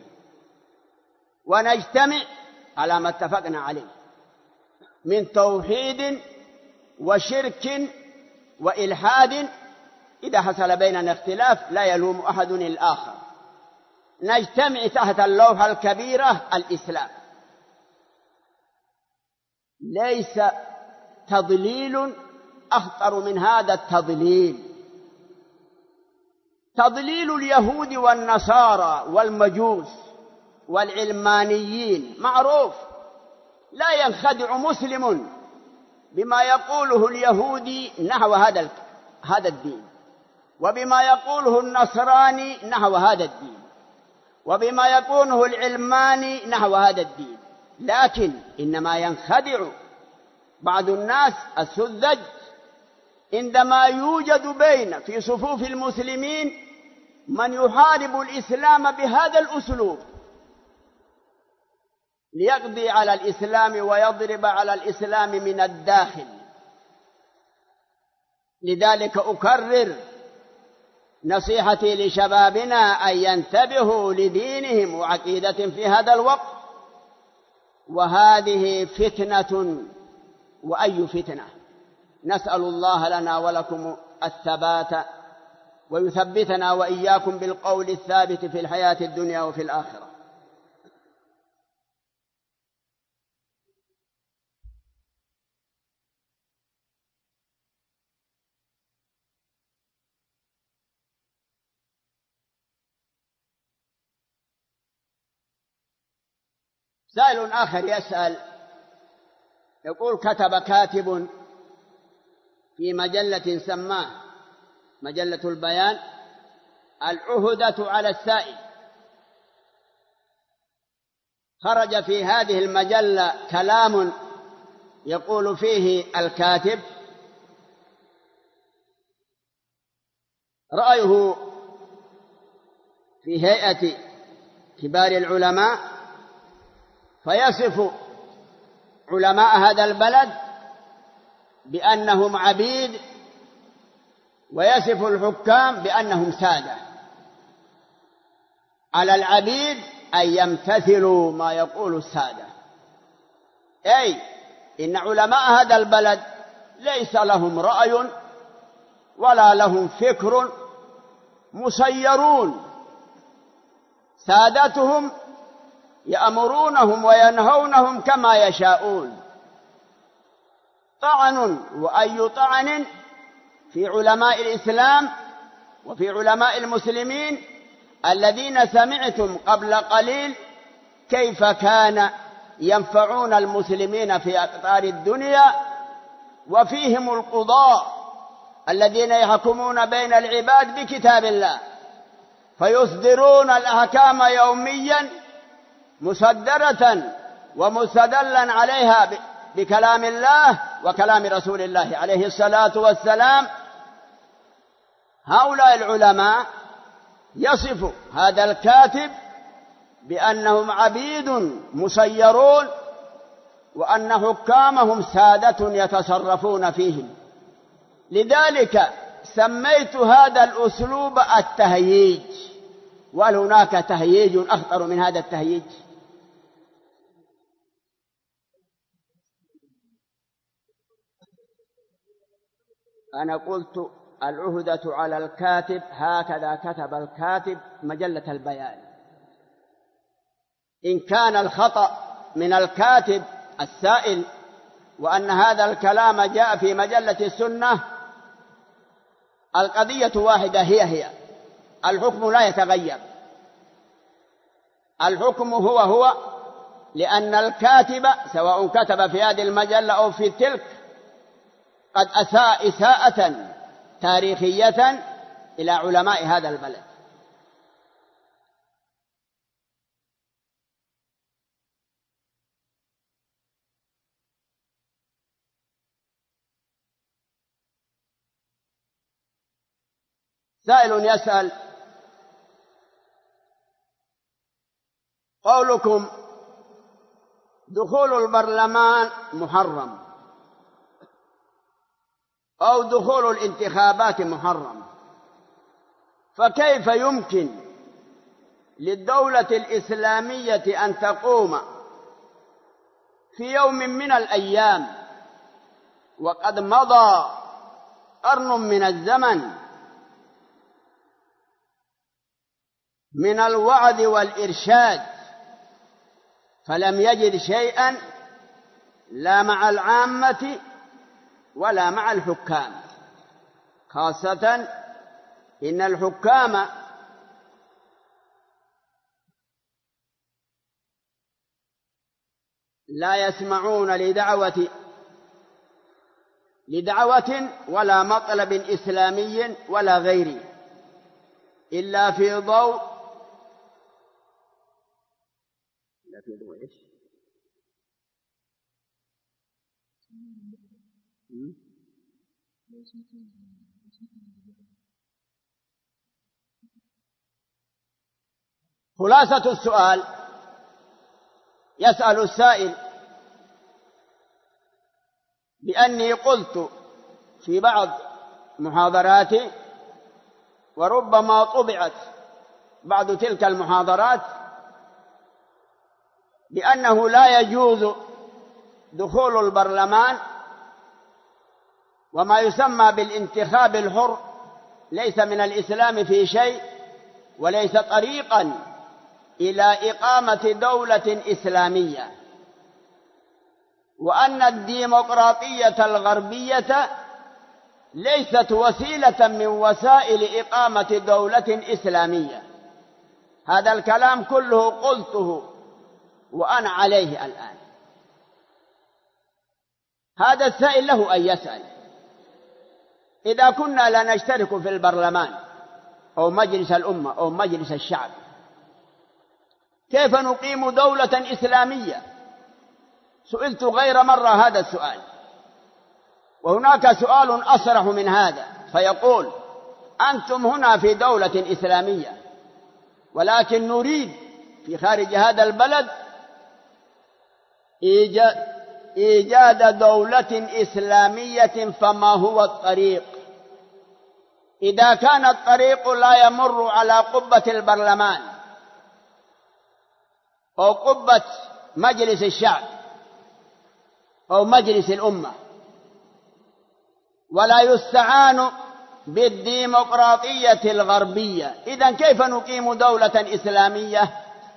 ونجتمع على ما اتفقنا عليه من توحيد وشرك وإلحاد. إذا حصل بيننا اختلاف لا يلوم أحد الآخر، نجتمع تحت اللوحة الكبيرة الإسلام. ليس تضليل أخطر من هذا التضليل. تضليل اليهود والنصارى والمجوس والعلمانيين معروف، لا ينخدع مسلم بما يقوله اليهودي نحو هذا الدين، وبما يقوله النصراني نحو هذا الدين، وبما يقوله العلماني نحو هذا الدين. لكن إنما ينخدع بعض الناس السذج عندما يوجد في صفوف المسلمين من يحارب الإسلام بهذا الأسلوب ليقضي على الإسلام ويضرب على الإسلام من الداخل. لذلك أكرر نصيحتي لشبابنا أن ينتبهوا لدينهم وعقيدة في هذا الوقت، وهذه فتنة، وأي فتنة. نسأل الله لنا ولكم الثبات ويثبتنا وإياكم بالقول الثابت في الحياة الدنيا وفي الآخرة. سائل آخر يسأل يقول: كتب كاتب في مجلة سماه مجلة البيان العهدة على السائل. خرج في هذه المجلة كلام يقول فيه الكاتب رأيه في هيئة كبار العلماء، فيصف علماء هذا البلد بأنهم عبيد، ويصف الحكام بأنهم سادة. على العبيد أن يمتثلوا ما يقول السادة، أي إن علماء هذا البلد ليس لهم رأي ولا لهم فكر، مسيرون، سادتهم يأمرونهم وينهونهم كما يشاءون. طعن وأي طعن في علماء الإسلام وفي علماء المسلمين الذين سمعتم قبل قليل كيف كان ينفعون المسلمين في أقطار الدنيا، وفيهم القضاء الذين يحكمون بين العباد بكتاب الله، فيصدرون الأحكام يوميا مصدرة ومستدلا عليها بكلام الله وكلام رسول الله عليه الصلاة والسلام. هؤلاء العلماء يصف هذا الكاتب بأنهم عبيد مسيرون، وأن حكامهم سادة يتصرفون فيهم. لذلك سميت هذا الأسلوب التهييج. وهل هناك تهييج أخطر من هذا التهييج؟ أنا قلت العهدة على الكاتب، هكذا كتب الكاتب مجلة البيان. إن كان الخطأ من الكاتب السائل وأن هذا الكلام جاء في مجلة السنة، القضية واحدة هي الحكم لا يتغير، الحكم هو، لأن الكاتب سواء كتب في هذه المجلة أو في تلك قد أساء إساءة تاريخية إلى علماء هذا البلد. سائل يسأل: قولكم دخول البرلمان محرم أو دخول الانتخابات محرم، فكيف يمكن للدولة الإسلامية أن تقوم في يوم من الأيام وقد مضى قرن من الزمن من الوعظ والإرشاد فلم يجد شيئا لا مع العامة ولا مع الحكام، خاصة إن الحكام لا يسمعون لدعوة ولا مطلب إسلامي ولا غيره، إلا في ضوء إيش؟ خلاصة السؤال: يسأل السائل بأني قلت في بعض محاضراتي، وربما طبعت بعض تلك المحاضرات، بأنه لا يجوز دخول البرلمان وما يسمى بالانتخاب الحر ليس من الإسلام في شيء، وليس طريقا إلى إقامة دولة إسلامية، وأن الديمقراطية الغربية ليست وسيلة من وسائل إقامة دولة إسلامية. هذا الكلام كله قلته وأنا عليه الآن. هذا السائل له أن يسأل: إذا كنا لا نشترك في البرلمان أو مجلس الأمة أو مجلس الشعب، كيف نقيم دولة إسلامية؟ سئلت غير مرة هذا السؤال، وهناك سؤال أصرح من هذا، فيقول: أنتم هنا في دولة إسلامية، ولكن نريد في خارج هذا البلد إيجاد دولة إسلامية، فما هو الطريق؟ إذا كان الطريق لا يمر على قبة البرلمان أو قبة مجلس الشعب أو مجلس الأمة، ولا يستعان بالديمقراطية الغربية، إذن كيف نقيم دولة إسلامية؟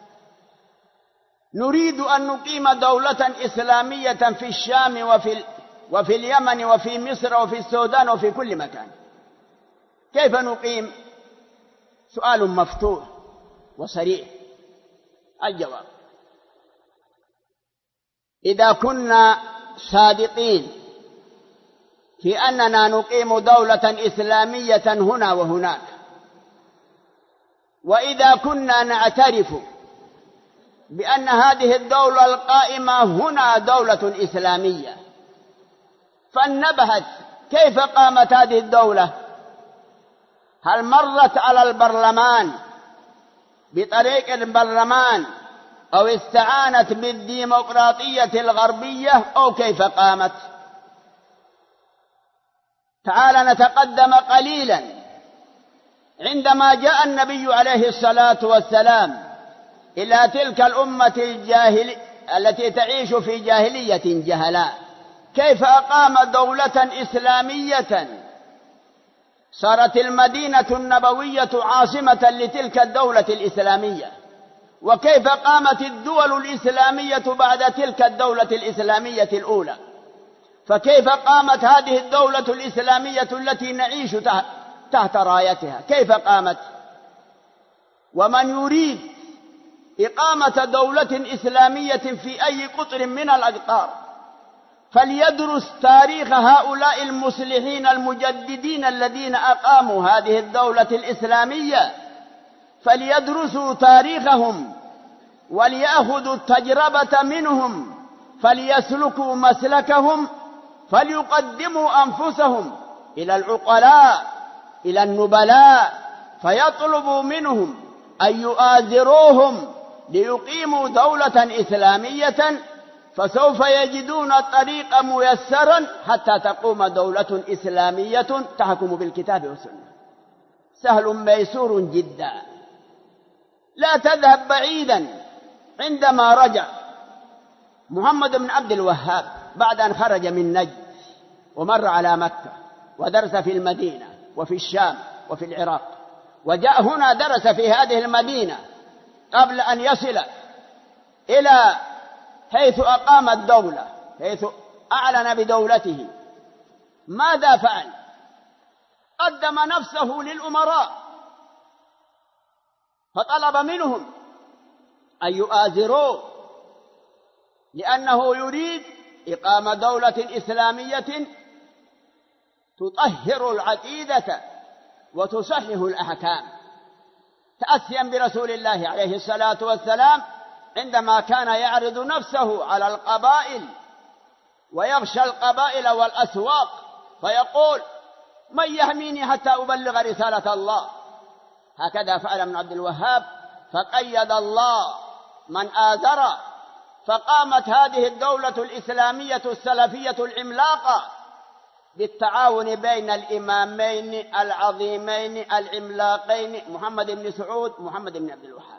نريد أن نقيم دولة إسلامية في الشام وفي اليمن وفي مصر وفي السودان وفي كل مكان. كيف نقيم؟ سؤال مفتوح وصريح. الجواب: إذا كنا صادقين في أننا نقيم دولة إسلامية هنا وهناك، وإذا كنا نعترف بأن هذه الدولة القائمة هنا دولة إسلامية، فلنبحث كيف قامت هذه الدولة. هل مرت على البرلمان بطريق البرلمان، أو استعانت بالديمقراطية الغربية، أو كيف قامت؟ تعال نتقدم قليلا. عندما جاء النبي عليه الصلاة والسلام إلى تلك الأمة التي تعيش في جاهلية جهلاء، كيف أقام دولة إسلامية صارت المدينة النبوية عاصمة لتلك الدولة الإسلامية؟ وكيف قامت الدول الإسلامية بعد تلك الدولة الإسلامية الأولى؟ فكيف قامت هذه الدولة الإسلامية التي نعيش تحت رايتها؟ كيف قامت؟ ومن يريد إقامة دولة إسلامية في أي قطر من الأقطار فليدرس تاريخ هؤلاء المصلحين المجددين الذين أقاموا هذه الدولة الإسلامية، فليدرسوا تاريخهم وليأخذوا التجربة منهم، فليسلكوا مسلكهم، فليقدموا أنفسهم إلى العقلاء إلى النبلاء، فيطلبوا منهم أن يؤازروهم ليقيموا دولة إسلامية، فسوف يجدون الطريق ميسرا حتى تقوم دولة إسلامية تحكم بالكتاب والسنة. سهل ميسور جدا. لا تذهب بعيدا. عندما رجع محمد بن عبد الوهاب بعد أن خرج من نجد ومر على مكة ودرس في المدينة وفي الشام وفي العراق، وجاء هنا درس في هذه المدينة قبل أن يصل إلى حيث أقام الدولة، حيث أعلن بدولته، ماذا فعل؟ قدم نفسه للأمراء فطلب منهم أن يؤازروه، لأنه يريد إقامة دولة إسلامية تطهر العقيدة وتصحح الأحكام. تأسيا برسول الله عليه الصلاة والسلام عندما كان يعرض نفسه على القبائل ويغشى القبائل والأسواق فيقول: من يحميني حتى أبلغ رسالة الله. هكذا فعل ابن عبد الوهاب، فقيد الله من آزر، فقامت هذه الدولة الإسلامية السلفية العملاقة بالتعاون بين الإمامين العظيمين العملاقين محمد بن سعود محمد بن عبد الوهاب.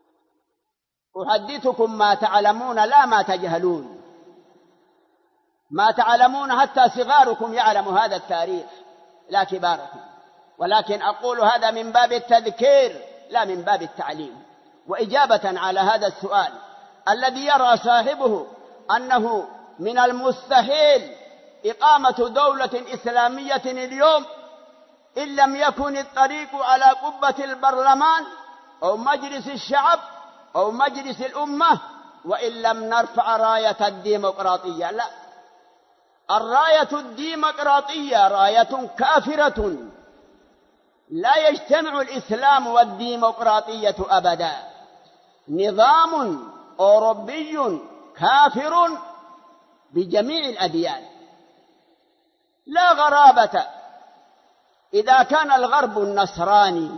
أحدثكم ما تعلمون لا ما تجهلون، ما تعلمون حتى صغاركم يعلم هذا التاريخ لا كباركم، ولكن أقول هذا من باب التذكير لا من باب التعليم. وإجابة على هذا السؤال الذي يرى صاحبه أنه من المستحيل إقامة دولة إسلامية اليوم إن لم يكن الطريق على قبة البرلمان أو مجلس الشعب أو مجلس الأمة، وإن لم نرفع راية الديمقراطية. لا، الراية الديمقراطية راية كافرة، لا يجتمع الإسلام والديمقراطية أبدا. نظام أوروبي كافر بجميع الأديان. لا غرابة إذا كان الغرب النصراني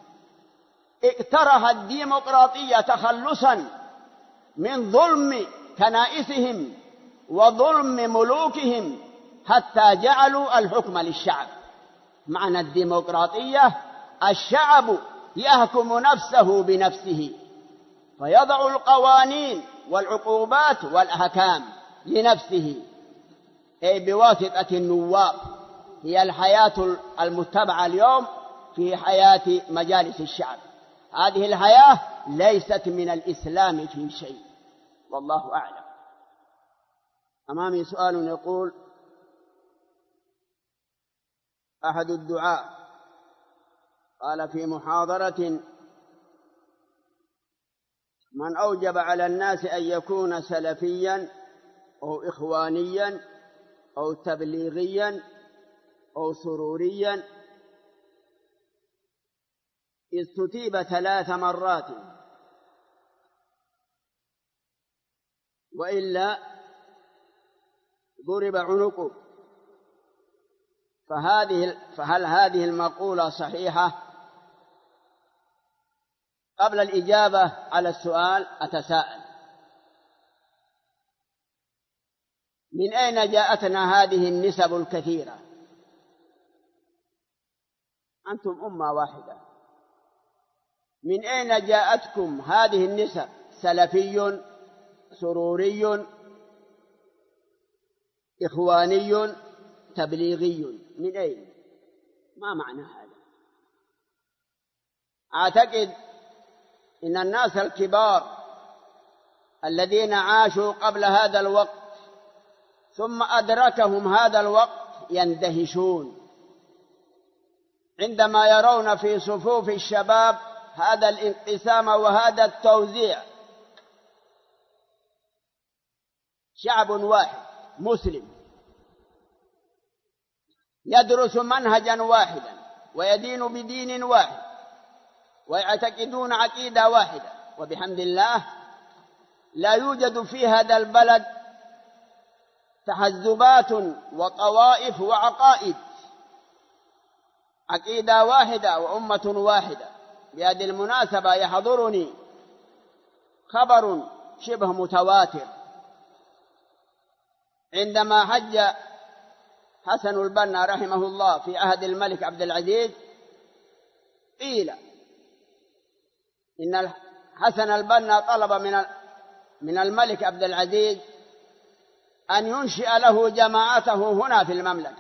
اقترح الديمقراطية تخلصا من ظلم كنائسهم وظلم ملوكهم حتى جعلوا الحكم للشعب. معنى الديمقراطية الشعب يحكم نفسه بنفسه، فيضع القوانين والعقوبات والأحكام لنفسه، أي بواسطة النواب. هي الحياة المتبعة اليوم في حياة مجالس الشعب. هذه الحياة ليست من الإسلام في شيء، والله أعلم. أمامي سؤال يقول: أحد الدعاة قال في محاضرة: من أوجب على الناس أن يكون سلفيا أو إخوانيا أو تبليغيا أو سروريا استتيب 3 مرات، وإلا ضرب عنقه. فهل هذه المقولة صحيحة؟ قبل الإجابة على السؤال أتساءل: من أين جاءتنا هذه النسب الكثيرة؟ أنتم أمة واحدة، من أين جاءتكم هذه النسب؟ سلفي، سروري، إخواني، تبليغي، من أين؟ ما معنى هذا؟ أعتقد إن الناس الكبار الذين عاشوا قبل هذا الوقت ثم أدركهم هذا الوقت يندهشون عندما يرون في صفوف الشباب هذا الانقسام وهذا التوزيع. شعب واحد مسلم يدرس منهجا واحدا ويدين بدين واحد ويعتقدون عقيدة واحدة، وبحمد الله لا يوجد في هذا البلد تحزبات وطوائف وعقائد، عقيدة واحدة وأمة واحدة. بهذه المناسبة يحضرني خبر شبه متواتر: عندما حج حسن البنا رحمه الله في عهد الملك عبد العزيز، قيل إن حسن البنا طلب من الملك عبد العزيز أن ينشئ له جماعته هنا في المملكة.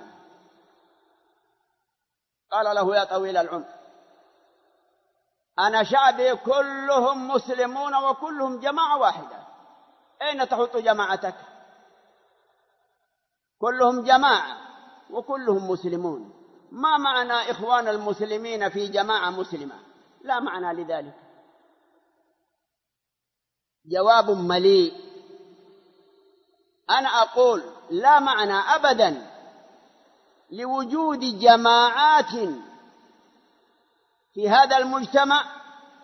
قال له: يا طويل العمر، أنا شعبي كلهم مسلمون وكلهم جماعة واحدة، أين تحط جماعتك؟ كلهم جماعة وكلهم مسلمون، ما معنى إخوان المسلمين في جماعة مسلمة؟ لا معنى لذلك. جواب مليء. أنا أقول لا معنى أبدا لوجود جماعات في هذا المجتمع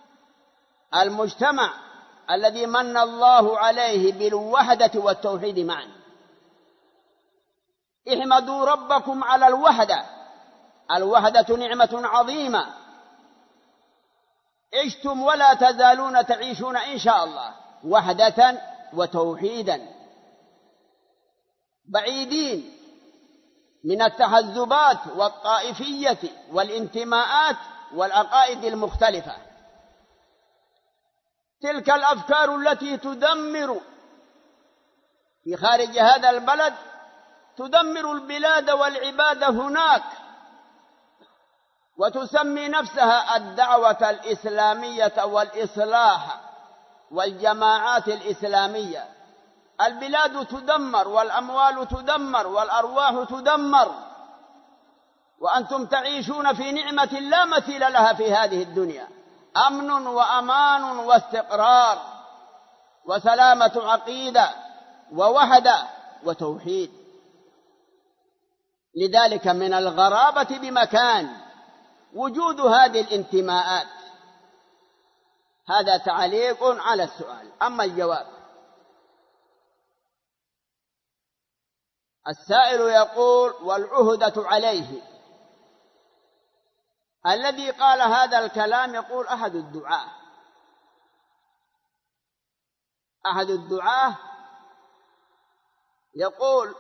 المجتمع الذي من الله عليه بالوحدة والتوحيد معا. احمدوا ربكم على الوحدة، الوحدة نعمة عظيمة، عشتم ولا تزالون تعيشون إن شاء الله وحدة وتوحيدا، بعيدين من التحزبات والطائفية والانتماءات والعقائد المختلفة. تلك الأفكار التي تدمر في خارج هذا البلد تدمر البلاد والعباد هناك، وتسمي نفسها الدعوة الإسلامية والإصلاح والجماعات الإسلامية. البلاد تدمر والأموال تدمر والأرواح تدمر، وأنتم تعيشون في نعمة لا مثيل لها في هذه الدنيا، أمن وأمان واستقرار وسلامة عقيدة ووحدة وتوحيد. لذلك من الغرابة بمكان وجود هذه الانتماءات. هذا تعليق على السؤال. أما الجواب، السائل يقول: والعهدة عليه. الذي قال هذا الكلام يقول أحد الدعاة يقول: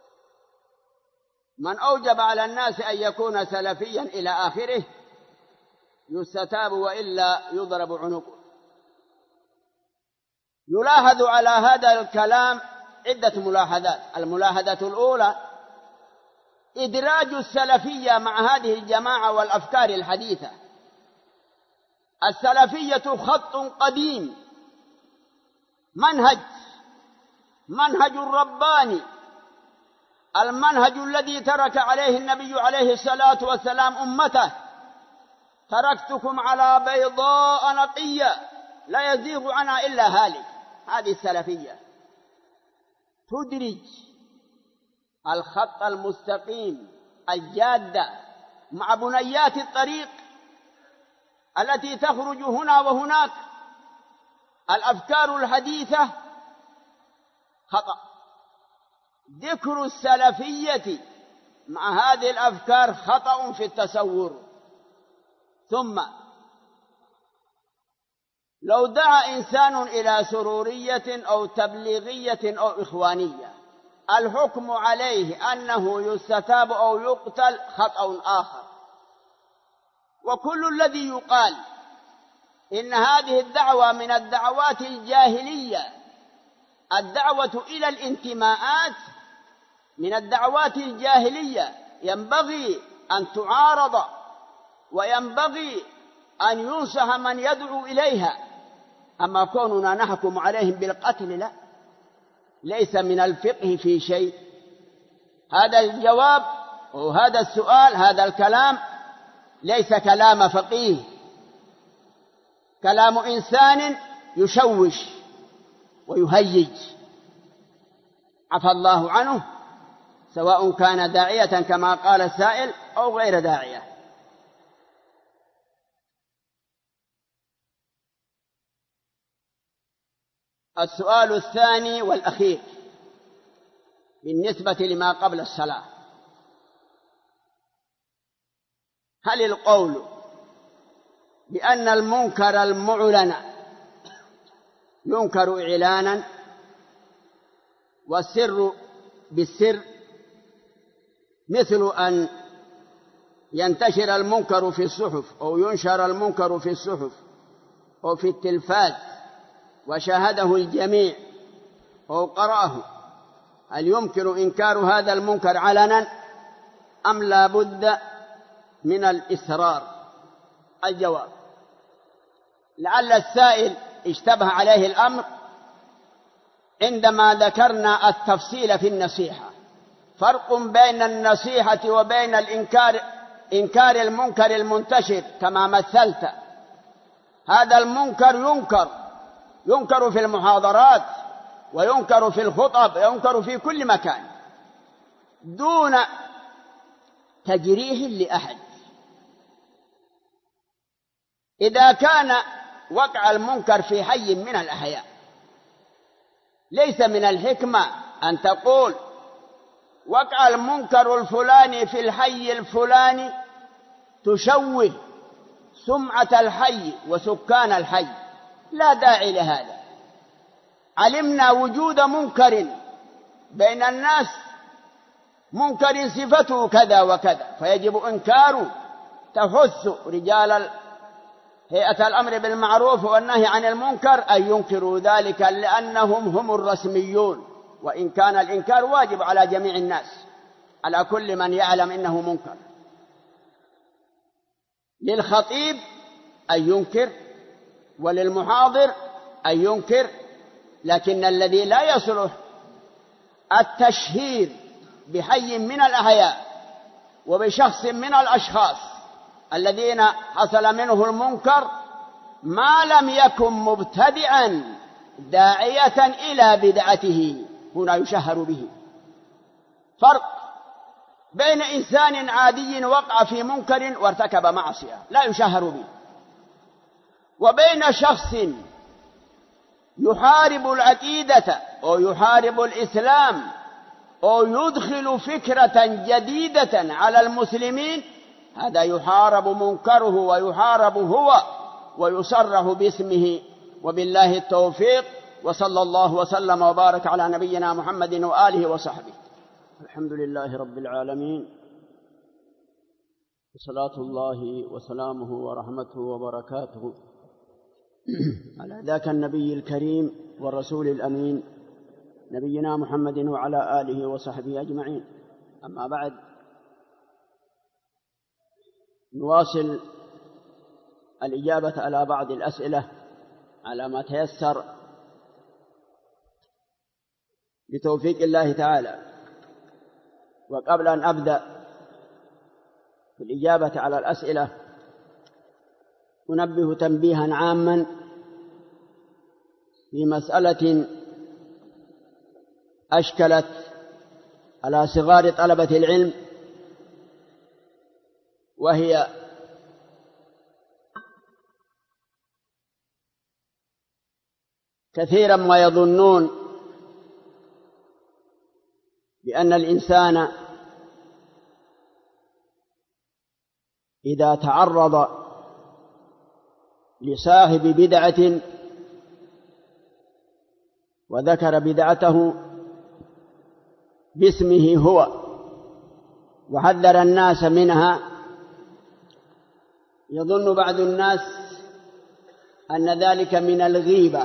من أوجب على الناس أن يكون سلفيا إلى آخره يستتاب وإلا يضرب عنقه. يلاحظ على هذا الكلام عدة ملاحظات. الملاحظة الأولى: إدراج السلفية مع هذه الجماعة والأفكار الحديثة. السلفية خط قديم، منهج رباني، المنهج الذي ترك عليه النبي عليه الصلاة والسلام أمته: تركتكم على بيضاء نقية لا يزيغ عنها إلا هالك. هذه السلفية تدرج الخط المستقيم الجادة مع بنيات الطريق التي تخرج هنا وهناك. الأفكار الحديثة خطأ. ذكر السلفية مع هذه الأفكار خطأ في التصور. ثم لو دعا إنسان إلى سرورية أو تبليغية أو إخوانية الحكم عليه أنه يستتاب أو يقتل خطأ آخر. وكل الذي يقال إن هذه الدعوة من الدعوات الجاهلية، الدعوة إلى الانتماءات من الدعوات الجاهلية، ينبغي أن تعارض وينبغي أن ينصح من يدعو إليها. أما كوننا نحكم عليهم بالقتل لا، ليس من الفقه في شيء. هذا الجواب وهذا السؤال، هذا الكلام ليس كلام فقيه، كلام إنسان يشوش ويهيج. عفى الله عنه، سواء كان داعية كما قال السائل أو غير داعية. السؤال الثاني والأخير بالنسبة لما قبل الصلاة: هل القول بأن المنكر المعلن ينكر إعلانا والسر بالسر، مثل أن ينتشر المنكر في الصحف أو ينشر المنكر في الصحف أو في التلفاز وشاهده الجميع أو قرأه، هل يمكن إنكار هذا المنكر علنا أم لا بد من الإصرار؟ الجواب: لعل السائل اشتبه عليه الأمر عندما ذكرنا التفصيل في النصيحة. فرق بين النصيحة وبين إنكار المنكر المنتشر كما مثلت. هذا المنكر ينكر في المحاضرات وينكر في الخطب وينكر في كل مكان دون تجريح لأحد. إذا كان وقع المنكر في حي من الأحياء. ليس من الحكمة أن تقول وقع المنكر الفلاني في الحي الفلاني تشوه سمعة الحي وسكان الحي، لا داعي لهذا. علمنا وجود منكر بين الناس، منكر صفته كذا وكذا، فيجب إنكاره. تحث رجال هيئة الأمر بالمعروف والنهي عن المنكر أن ينكروا ذلك، لأنهم هم الرسميون، وإن كان الإنكار واجب على جميع الناس، على كل من يعلم إنه منكر. للخطيب أن ينكر وللمحاضر أن ينكر، لكن الذي لا يصلح التشهير بحي من الأحياء وبشخص من الأشخاص الذين حصل منه المنكر ما لم يكن مبتدعا داعية إلى بدعته، هنا يشهر به. فرق بين إنسان عادي وقع في منكر وارتكب معصية لا يشهر به، وبين شخص يحارب العقيدة أو يحارب الإسلام أو يدخل فكرة جديدة على المسلمين، هذا يحارب منكره ويحارب هو ويصرح باسمه. وبالله التوفيق، وصلى الله وسلم وبارك على نبينا محمد وآله وصحبه. الحمد لله رب العالمين، وصلاة الله وسلامه ورحمته وبركاته على ذاك النبي الكريم والرسول الأمين نبينا محمد وعلى آله وصحبه أجمعين. أما بعد، نواصل الإجابة على بعض الأسئلة على ما تيسر بتوفيق الله تعالى. وقبل أن أبدأ في الإجابة على الأسئلة أنبه تنبيها عاما في مسألة أشكلت على صغار طلبة العلم، وهي كثيرا ما يظنون بأن الإنسان إذا تعرض لصاحب بدعة وذكر بدعته باسمه هو وحذر الناس منها، يظن بعض الناس أن ذلك من الغيبة،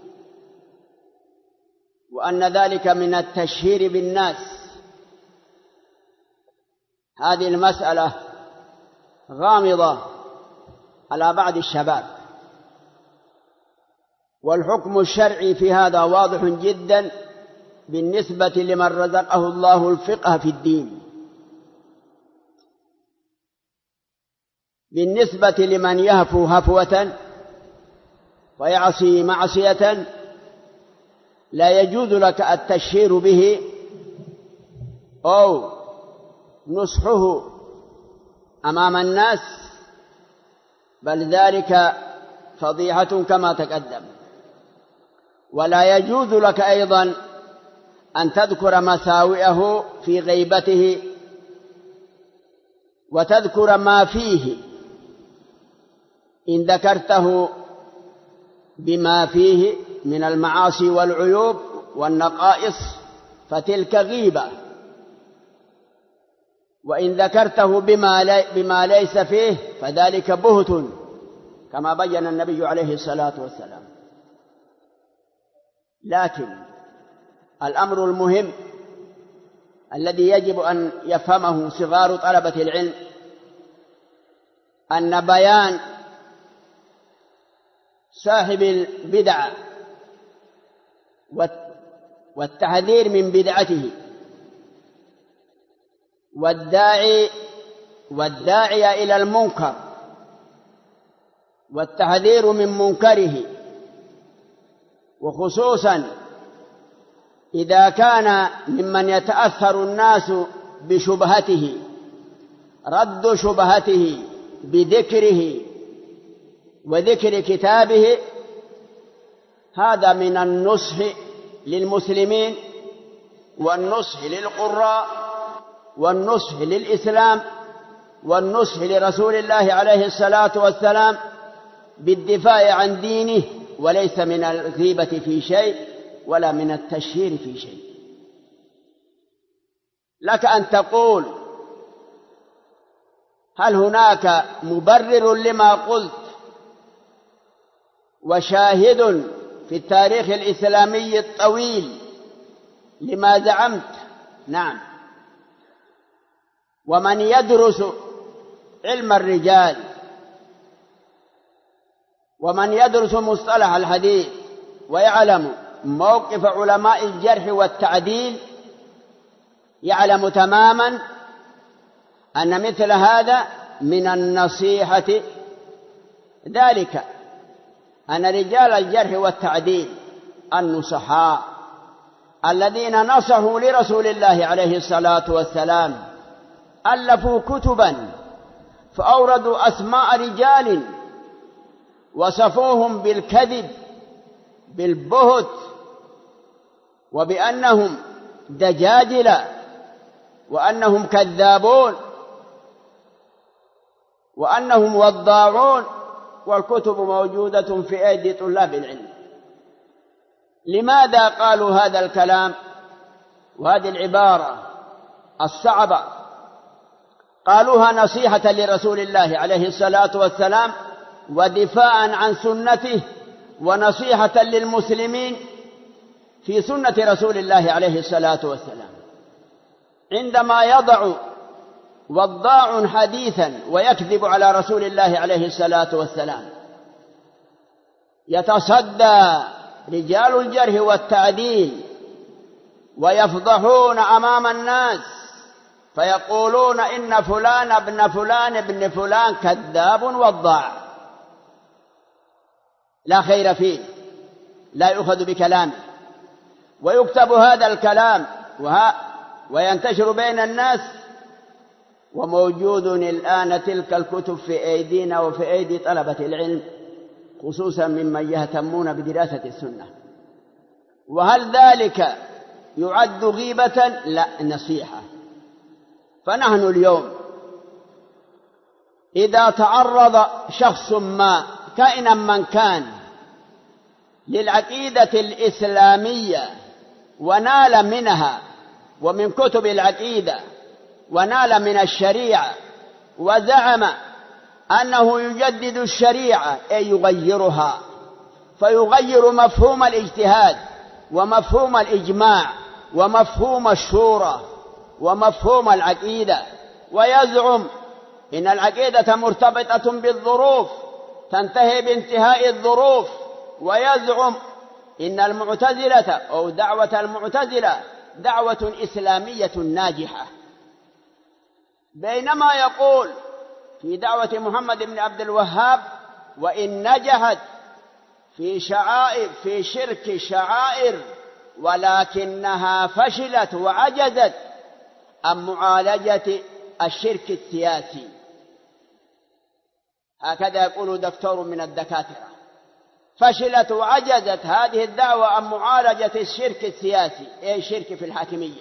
وأن ذلك من التشهير بالناس. هذه المسألة غامضة على بعض الشباب، والحكم الشرعي في هذا واضح جدا بالنسبة لمن رزقه الله الفقه في الدين. بالنسبة لمن يهفو هفوة ويعصي معصية لا يجوز لك التشهير به أو نصحه أمام الناس، بل ذلك فضيحة كما تقدم. ولا يجوز لك أيضا أن تذكر مساوئه في غيبته وتذكر ما فيه. إن ذكرته بما فيه من المعاصي والعيوب والنقائص فتلك غيبة، وإن ذكرته بما ليس فيه فذلك بهت، كما بين النبي عليه الصلاة والسلام. لكن الأمر المهم الذي يجب أن يفهمه صغار طلبة العلم أن بيان صاحب البدع والتحذير من بدعته والداعي إلى المنكر والتحذير من منكره، وخصوصا إذا كان ممن يتأثر الناس بشبهته، رد شبهته بذكره وذكر كتابه، هذا من النصح للمسلمين والنصح للقراء والنصح للإسلام والنصح لرسول الله عليه الصلاة والسلام بالدفاع عن دينه، وليس من الغيبة في شيء ولا من التشهير في شيء. لك أن تقول هل هناك مبرر لما قلت وشاهد في التاريخ الإسلامي الطويل لما زعمت؟ نعم. ومن يدرس علم الرجال ومن يدرس مصطلح الحديث ويعلم موقف علماء الجرح والتعديل يعلم تماما أن مثل هذا من النصيحة، ذلك أن رجال الجرح والتعديل النصحاء الذين نصحوا لرسول الله عليه الصلاة والسلام ألفوا كتبا فأوردوا أسماء رجال وصفوهم بالكذب بالبهت وبأنهم دجاجلة وأنهم كذابون وأنهم وضاعون، والكتب موجودة في أيدي طلاب العلم. لماذا قالوا هذا الكلام وهذه العبارة الصعبة؟ قالوها نصيحة لرسول الله عليه الصلاة والسلام ودفاعا عن سنته ونصيحة للمسلمين في سنة رسول الله عليه الصلاة والسلام. عندما يضع وضاع حديثا ويكذب على رسول الله عليه الصلاة والسلام يتصدى رجال الجرح والتعديل ويفضحون أمام الناس فيقولون إن فلان ابن فلان ابن فلان كذاب وضاع لا خير فيه، لا يؤخذ بكلامه، ويكتب هذا الكلام وينتشر بين الناس، وموجود الآن تلك الكتب في أيدينا وفي أيدي طلبة العلم خصوصا ممن يهتمون بدراسة السنة. وهل ذلك يعد غيبة؟ لا، نصيحة. فنحن اليوم إذا تعرض شخص ما كائنا من كان للعقيدة الإسلامية ونال منها ومن كتب العقيدة ونال من الشريعة وزعم أنه يجدد الشريعة أي يغيرها، فيغير مفهوم الاجتهاد ومفهوم الإجماع ومفهوم الشورى ومفهوم العقيدة، ويزعم إن العقيدة مرتبطة بالظروف تنتهي بانتهاء الظروف، ويزعم إن المعتزلة أو دعوة المعتزلة دعوة إسلامية ناجحة، بينما يقول في دعوة محمد بن عبد الوهاب وإن نجحت في شرك شعائر ولكنها فشلت وعجزت عن معالجة الشرك السياسي. هكذا يقول دكتور من الدكاترة، فشلت وعجزت هذه الدعوة عن معالجة الشرك السياسي أي شرك في الحاكمية.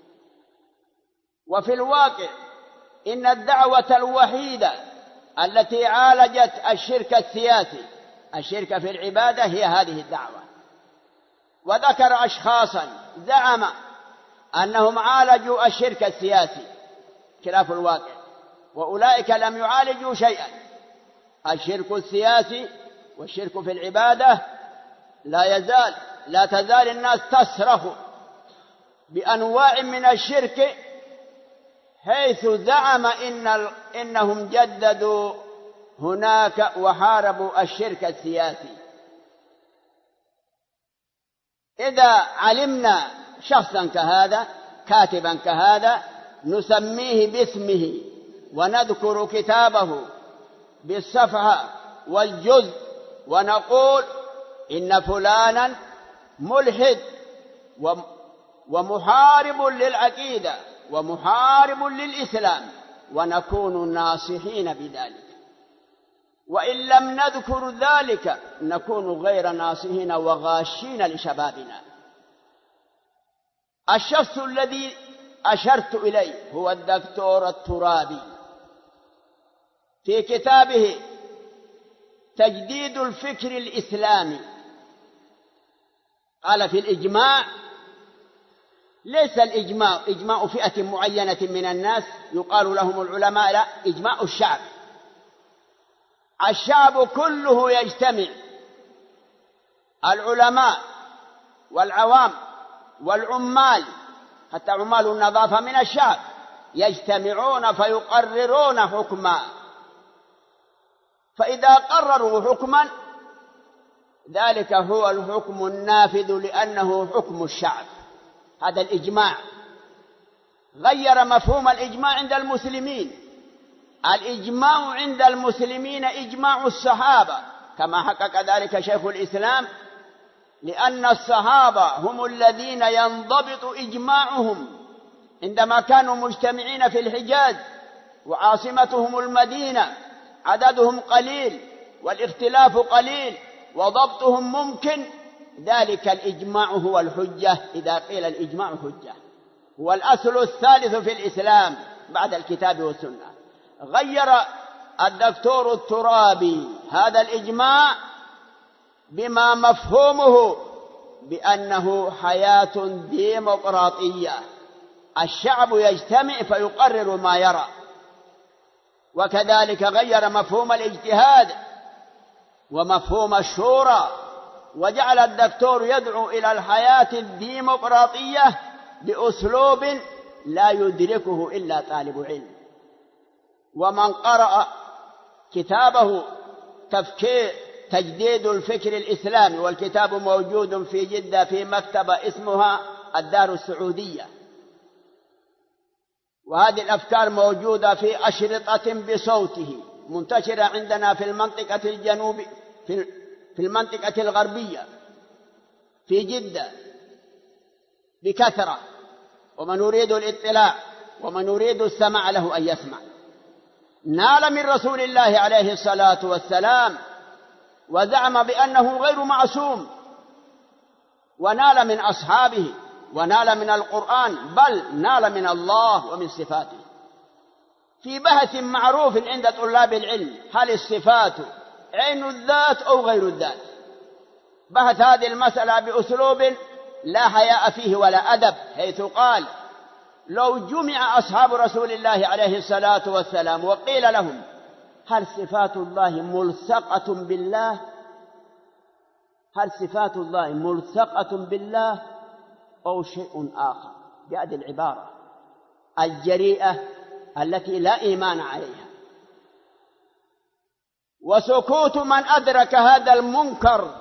وفي الواقع إن الدعوة الوحيدة التي عالجت الشرك السياسي الشرك في العبادة هي هذه الدعوة. وذكر أشخاصا زعم أنهم عالجوا الشرك السياسي خلاف الواقع، وأولئك لم يعالجوا شيئا. الشرك السياسي والشرك في العبادة لا تزال الناس تصرخ بأنواع من الشرك، حيث زعم إنهم جددوا هناك وحاربوا الشرك السياسي. إذا علمنا شخصا كهذا كاتبا كهذا نسميه باسمه ونذكر كتابه بالصفحة والجزء ونقول إن فلانا ملحد ومحارب للعقيدة ومحارب للإسلام، ونكون ناصحين بذلك. وإن لم نذكر ذلك نكون غير ناصحين وغاشين لشبابنا. الشخص الذي أشرت إليه هو الدكتور الترابي في كتابه تجديد الفكر الإسلامي. قال في الإجماع: ليس الإجماع إجماع فئة معينة من الناس يقال لهم العلماء، لا، إجماع الشعب. الشعب كله يجتمع، العلماء والعوام والعمال، حتى عمال النظافة من الشعب، يجتمعون فيقررون حكما. فإذا قرروا حكما ذلك هو الحكم النافذ لأنه حكم الشعب. هذا الإجماع. غير مفهوم الإجماع عند المسلمين. الإجماع عند المسلمين إجماع الصحابة، كما حقق ذلك شيخ الإسلام، لأن الصحابة هم الذين ينضبط إجماعهم عندما كانوا مجتمعين في الحجاز وعاصمتهم المدينة، عددهم قليل والاختلاف قليل وضبطهم ممكن. ذلك الإجماع هو الحجة. إذا قيل الإجماع حجة، هو الأصل الثالث في الإسلام بعد الكتاب والسنة. غير الدكتور الترابي هذا الإجماع بما مفهومه بأنه حياة ديمقراطية، الشعب يجتمع فيقرر ما يرى. وكذلك غير مفهوم الاجتهاد ومفهوم الشورى، وجعل الدكتور يدعو إلى الحياة الديمقراطية بأسلوب لا يدركه إلا طالب علم. ومن قرأ كتابه تجديد الفكر الإسلامي، والكتاب موجود في جدة في مكتبة اسمها الدار السعودية، وهذه الأفكار موجودة في أشرطة بصوته منتشرة عندنا في المنطقة الجنوبية، في المنطقة الغربية في جدة بكثرة. ومن يريد الاطلاع ومن يريد السماع له أن يسمع. نال من رسول الله عليه الصلاة والسلام وزعم بأنه غير معصوم، ونال من أصحابه ونال من القرآن، بل نال من الله ومن صفاته. في بحث معروف عند طلاب العلم: هل الصفات عين الذات أو غير الذات؟ بحث هذه المسألة بأسلوب لا حياء فيه ولا أدب، حيث قال: لو جمع أصحاب رسول الله عليه الصلاة والسلام وقيل لهم: هل صفات الله ملصقة بالله؟ هل صفات الله ملصقة بالله أو شيء آخر؟ بهذه العبارة الجريئة التي لا إيمان عليها. وسكوت من أدرك هذا المنكر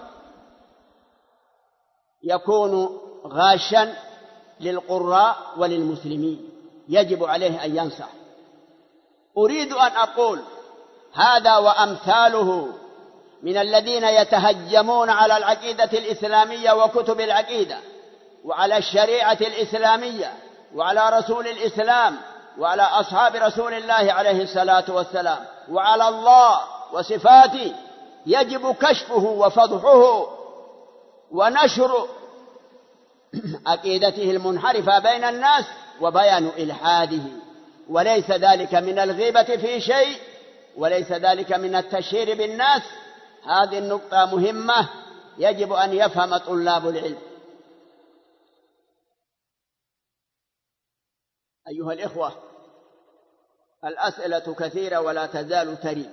يكون غاشا للقراء وللمسلمين، يجب عليه أن ينصح. أريد أن أقول: هذا وأمثاله من الذين يتهجمون على العقيدة الإسلامية وكتب العقيدة وعلى الشريعة الإسلامية وعلى رسول الإسلام وعلى أصحاب رسول الله عليه الصلاة والسلام وعلى الله وصفاته، يجب كشفه وفضحه ونشر عقيدته المنحرفة بين الناس وبيان إلحاده. وليس ذلك من الغيبة في شيء، وليس ذلك من التشهير بالناس. هذه النقطة مهمة يجب أن يفهم طلاب العلم. أيها الإخوة، الأسئلة كثيرة ولا تزال تريد،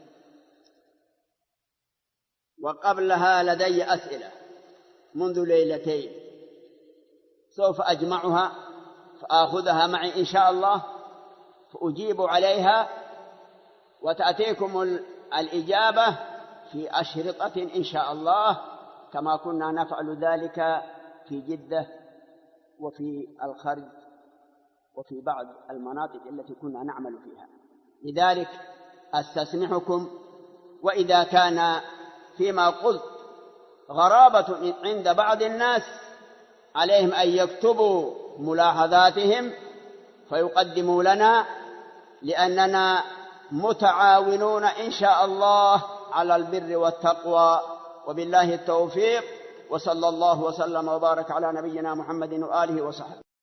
وقبلها لدي أسئلة منذ ليلتين سوف أجمعها فآخذها معي إن شاء الله، فأجيب عليها وتأتيكم الإجابة في أشرطة إن شاء الله، كما كنا نفعل ذلك في جدة وفي الخرج وفي بعض المناطق التي كنا نعمل فيها. لذلك أستسمحكم، وإذا كان فيما قلت غرابة عند بعض الناس عليهم أن يكتبوا ملاحظاتهم فيقدموا لنا، لأننا متعاونون إن شاء الله على البر والتقوى، وبالله التوفيق، وصلى الله وسلم وبارك على نبينا محمد وآله وصحبه.